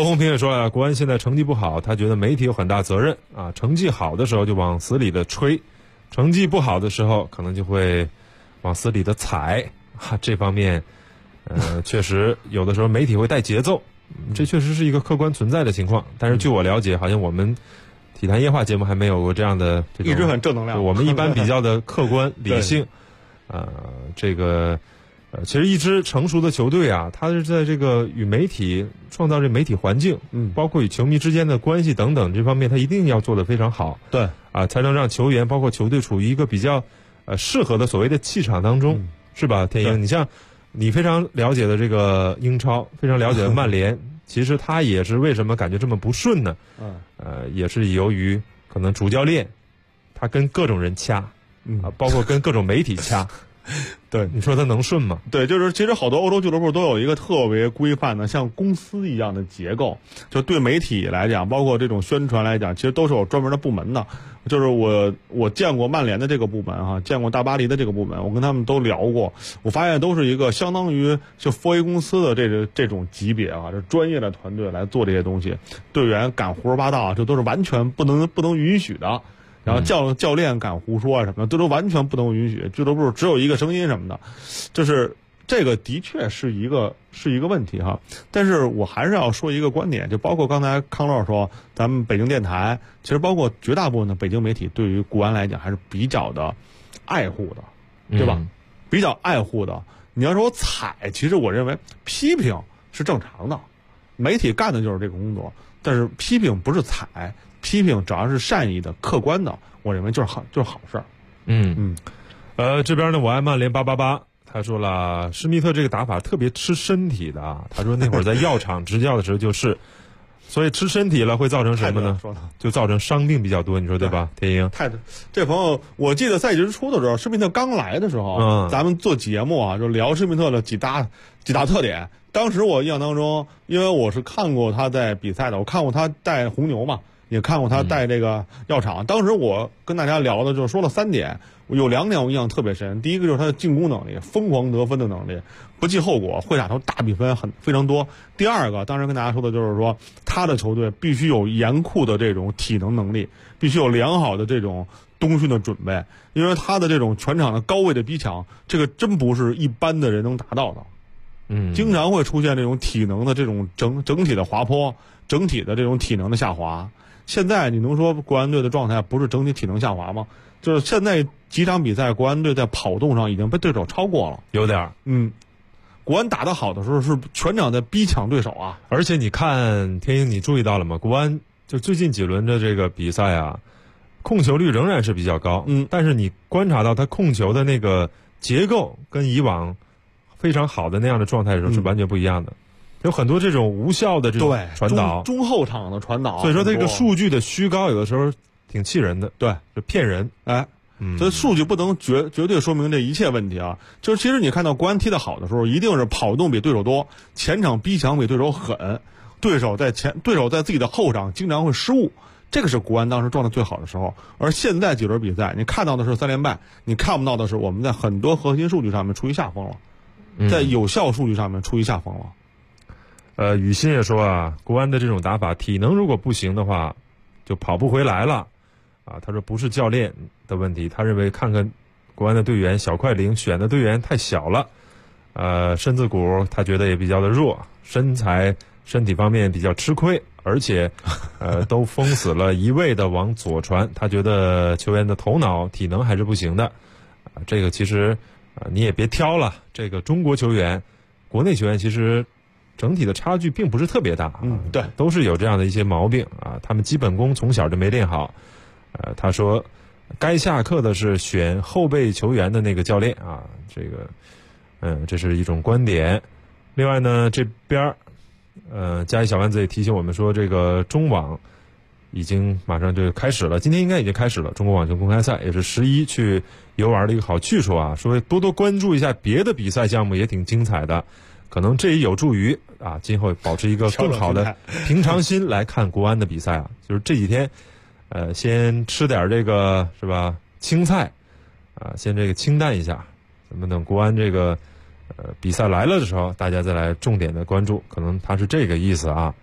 何红平也说了，国安现在成绩不好，他觉得媒体有很大责任啊。成绩好的时候就往死里的吹，成绩不好的时候可能就会往死里的踩啊。这方面，确实有的时候媒体会带节奏，这确实是一个客观存在的情况。但是据我了解，好像我们体坛夜话节目还没有过这样的这种， 一直很正能量。 我们一般比较的客观理性，这个。其实一支成熟的球队啊，它是在这个与媒体创造这媒体环境，包括与球迷之间的关系等等这方面，它一定要做得非常好。 对啊，才能让球员包括球队处于一个比较适合的所谓的气场当中，是吧？天鹰，你像你非常了解的这个英超，非常了解的曼联，其实他也是为什么感觉这么不顺呢？也是由于可能主教练他跟各种人掐，包括跟各种媒体掐。 对， 你说他能顺吗？ 对，就是其实好多欧洲俱乐部都有一个特别规范的，像公司一样的结构，就对媒体来讲，包括这种宣传来讲，其实都是有专门的部门的。就是我见过曼联的这个部门哈，见过大巴黎的这个部门，我跟他们都聊过，我发现都是一个相当于就 4A 公司的这种级别啊，这专业的团队来做这些东西，队员敢胡说八道，这都是完全不能允许的。然后教练敢胡说啊什么的，这都完全不能允许。俱乐部只有一个声音什么的，就是这个的确是一个问题哈。但是我还是要说一个观点，就包括刚才康乐说，咱们北京电台，其实包括绝大部分的北京媒体，对于国安来讲还是比较的爱护的，对吧？比较爱护的。你要说踩，其实我认为批评是正常的，媒体干的就是这个工作，但是批评不是踩。批评只要是善意的、客观的，我认为就是好事儿。 这边呢，我爱曼联888，他说了，施密特这个打法特别吃身体的啊。他说那会儿在药厂执教的时候就是，所以吃身体了会造成什么呢？就造成伤病比较多，你说对吧？天鹰， 这朋友，我记得赛季之初的时候，施密特刚来的时候，咱们做节目啊，就聊施密特的几大特点。当时我印象当中，因为我是看过他在比赛的，我看过他带红牛嘛。也看过他带这个药厂，当时我跟大家聊的就是说了3点，有2点我印象特别深。第一个就是他的进攻能力，疯狂得分的能力，不计后果，会打出大比分非常多。第二个，当时跟大家说的就是说，他的球队必须有严酷的这种体能能力，必须有良好的这种冬训的准备，因为他的这种全场的高位的逼抢，这个真不是一般的人能达到的。经常会出现这种体能的这种整体的滑坡，整体的这种体能的下滑。现在你能说国安队的状态不是整体体能下滑吗？就是现在几场比赛，国安队在跑动上已经被对手超过了， 有点。 国安打得好的时候是全场在逼抢对手啊。 而且你看天鹰，你注意到了吗？国安就最近几轮的这个比赛啊，控球率仍然是比较高。但是你观察到他控球的那个结构跟以往非常好的那样的状态的时候是完全不一样的。有很多这种无效的这种传导， 中后场的传导， 所以说这个数据的虚高有的时候挺气人的， 对， 就骗人。 这数据不能绝对说明这一切问题啊。就是其实你看到国安踢得好的时候，一定是跑动比对手多，前场逼抢比对手狠，对手在自己的后场经常会失误，这个是国安当时状态最好的时候。而现在几轮比赛，你看到的是3连败，你看不到的是我们在很多核心数据上面处于下风了，在有效数据上面处于下风了。 雨欣也说啊，国安的这种打法，体能如果不行的话，就跑不回来了啊。他说不是教练的问题，他认为看看国安的队员小快灵选的队员太小了，身子骨他觉得也比较的弱，身体方面比较吃亏，而且都封死了一味的往左传，他觉得球员的头脑体能还是不行的。这个其实你也别挑了，这个中国球员国内球员其实整体的差距并不是特别大， 对， 都是有这样的一些毛病啊。他们基本功从小就没练好，他说，该下课的是选后备球员的那个教练啊，这个，这是一种观点。另外呢，这边加一小丸子也提醒我们说，这个中网已经马上就开始了，今天应该已经开始了，中国网球公开赛也是11去游玩的一个好去处啊。说多多关注一下别的比赛项目，也挺精彩的。可能这也有助于啊，今后保持一个更好的平常心来看国安的比赛啊。就是这几天，先吃点这个是吧青菜，啊，先这个清淡一下。咱们等国安这个比赛来了的时候，大家再来重点的关注。可能他是这个意思啊。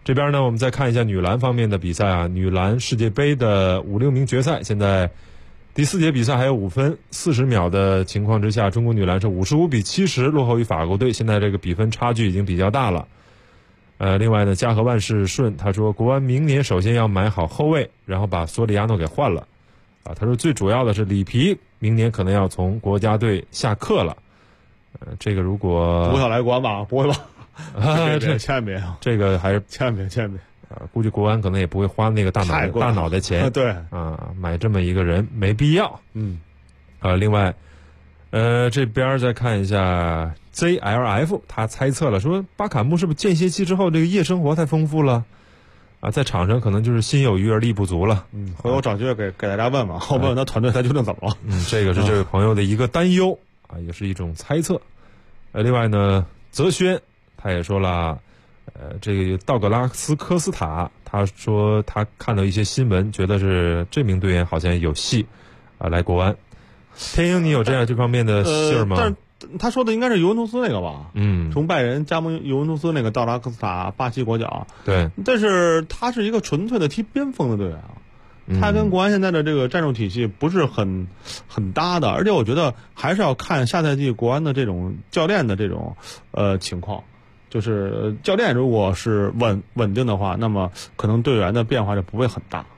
这边呢，我们再看一下女篮方面的比赛啊，女篮世界杯的5、6名决赛，现在第4节比赛还有5分40秒的情况之下，中国女篮是55-70落后于法国队，现在这个比分差距已经比较大了。另外呢，嘉禾万事顺他说，国安明年首先要买好后卫，然后把索里亚诺给换了啊。他说最主要的是里皮明年可能要从国家队下课了。这个如果不要来国安吧？不会吧？ 这千万别， 这个还是千万别。 估计国安可能也不会花那个大脑袋钱， 对啊，买这么一个人没必要。另外，这边再看一下 ZLF， 他猜测了说，巴卡穆是不是间歇期之后这个夜生活太丰富了啊，在场上可能就是心有余而力不足了。 回头找机会给大家问问，问问他团队他究竟怎么了。 这个是这位朋友的一个担忧啊，也是一种猜测。另外呢，泽轩他也说了。这个道格拉斯科斯塔他说他看到一些新闻，觉得是这名队员好像有戏啊来国安。天鹰，你有这方面的信儿吗？ 但是他说的应该是尤文图斯那个吧？从拜仁加盟尤文图斯那个道格拉斯塔，巴西国脚。 对， 但是他是一个纯粹的踢边锋的队员啊，他跟国安现在的这个战术体系不是很搭的，而且我觉得还是要看下赛季国安的这种教练的这种情况。就是教练如果是稳定的话，那么可能队员的变化就不会很大。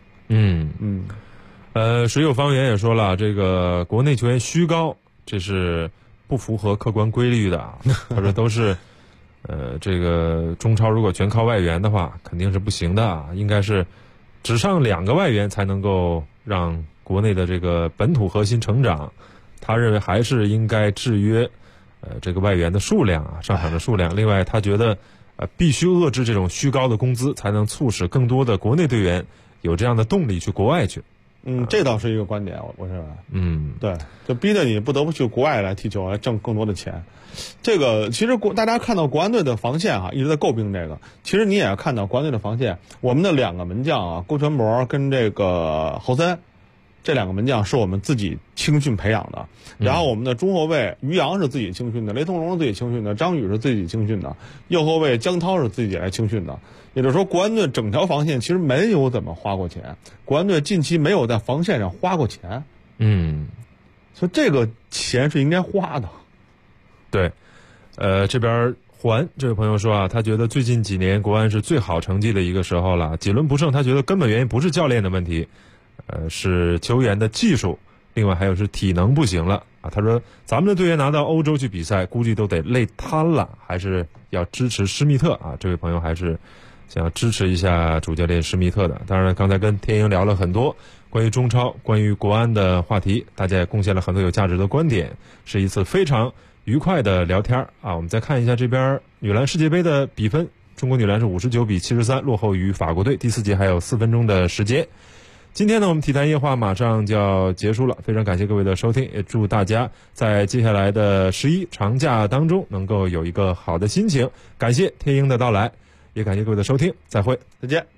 水有方圆也说了，这个国内球员虚高，这是不符合客观规律的啊。他说都是，这个中超如果全靠外援的话，肯定是不行的啊，应该是只上2个外援才能够让国内的这个本土核心成长。他认为还是应该制约。这个外援的数量啊，上场的数量。另外，他觉得必须遏制这种虚高的工资，才能促使更多的国内队员有这样的动力去国外去。 这倒是一个观点，我认为。对，就逼得你不得不去国外来踢球，来挣更多的钱。这个其实大家看到国安队的防线一直在诟病这个。其实你也要看到国安队的防线，我们的2个门将郭全博跟这个侯森。这2个门将是我们自己青训培养的，然后我们的中后卫于洋是自己青训的，雷同荣是自己青训的，张宇是自己青训的，右后卫姜涛是自己来青训的。也就是说，国安队整条防线其实没有怎么花过钱，国安队近期没有在防线上花过钱。所以这个钱是应该花的。 对，这边这位朋友说啊，他觉得最近几年国安是最好成绩的一个时候了，几轮不胜，他觉得根本原因不是教练的问题。是球员的技术，另外还有是体能不行了啊。他说咱们的队员拿到欧洲去比赛，估计都得累瘫了，还是要支持施密特啊。这位朋友还是想要支持一下主教练施密特的。当然了，刚才跟天鹰聊了很多关于中超、关于国安的话题，大家也贡献了很多有价值的观点，是一次非常愉快的聊天啊。我们再看一下这边女篮世界杯的比分，中国女篮是59-73落后于法国队，第4节还有4分钟的时间。今天呢，我们体坛夜话马上就要结束了，非常感谢各位的收听，也祝大家在接下来的11长假当中能够有一个好的心情。感谢天鹰的到来，也感谢各位的收听，再会， 再见。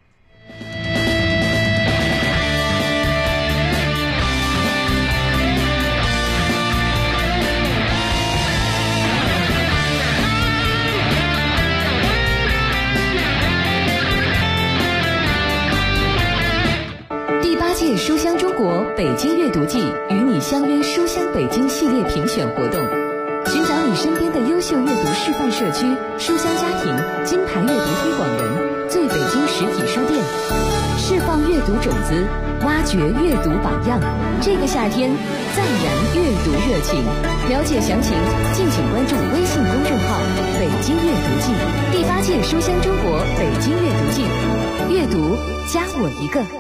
书香中国北京阅读季与你相约书香北京系列评选活动，寻找你身边的优秀阅读示范社区、书香家庭、金牌阅读推广人、最北京实体书店，释放阅读种子，挖掘阅读榜样。这个夏天再燃阅读热情。了解详情，敬请关注微信公众号“北京阅读季”。第8届书香中国北京阅读季，阅读加我一个。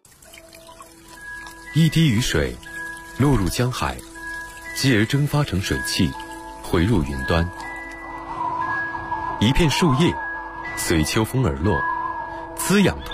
一滴雨水落入江海，继而蒸发成水汽，回入云端。一片树叶随秋风而落，滋养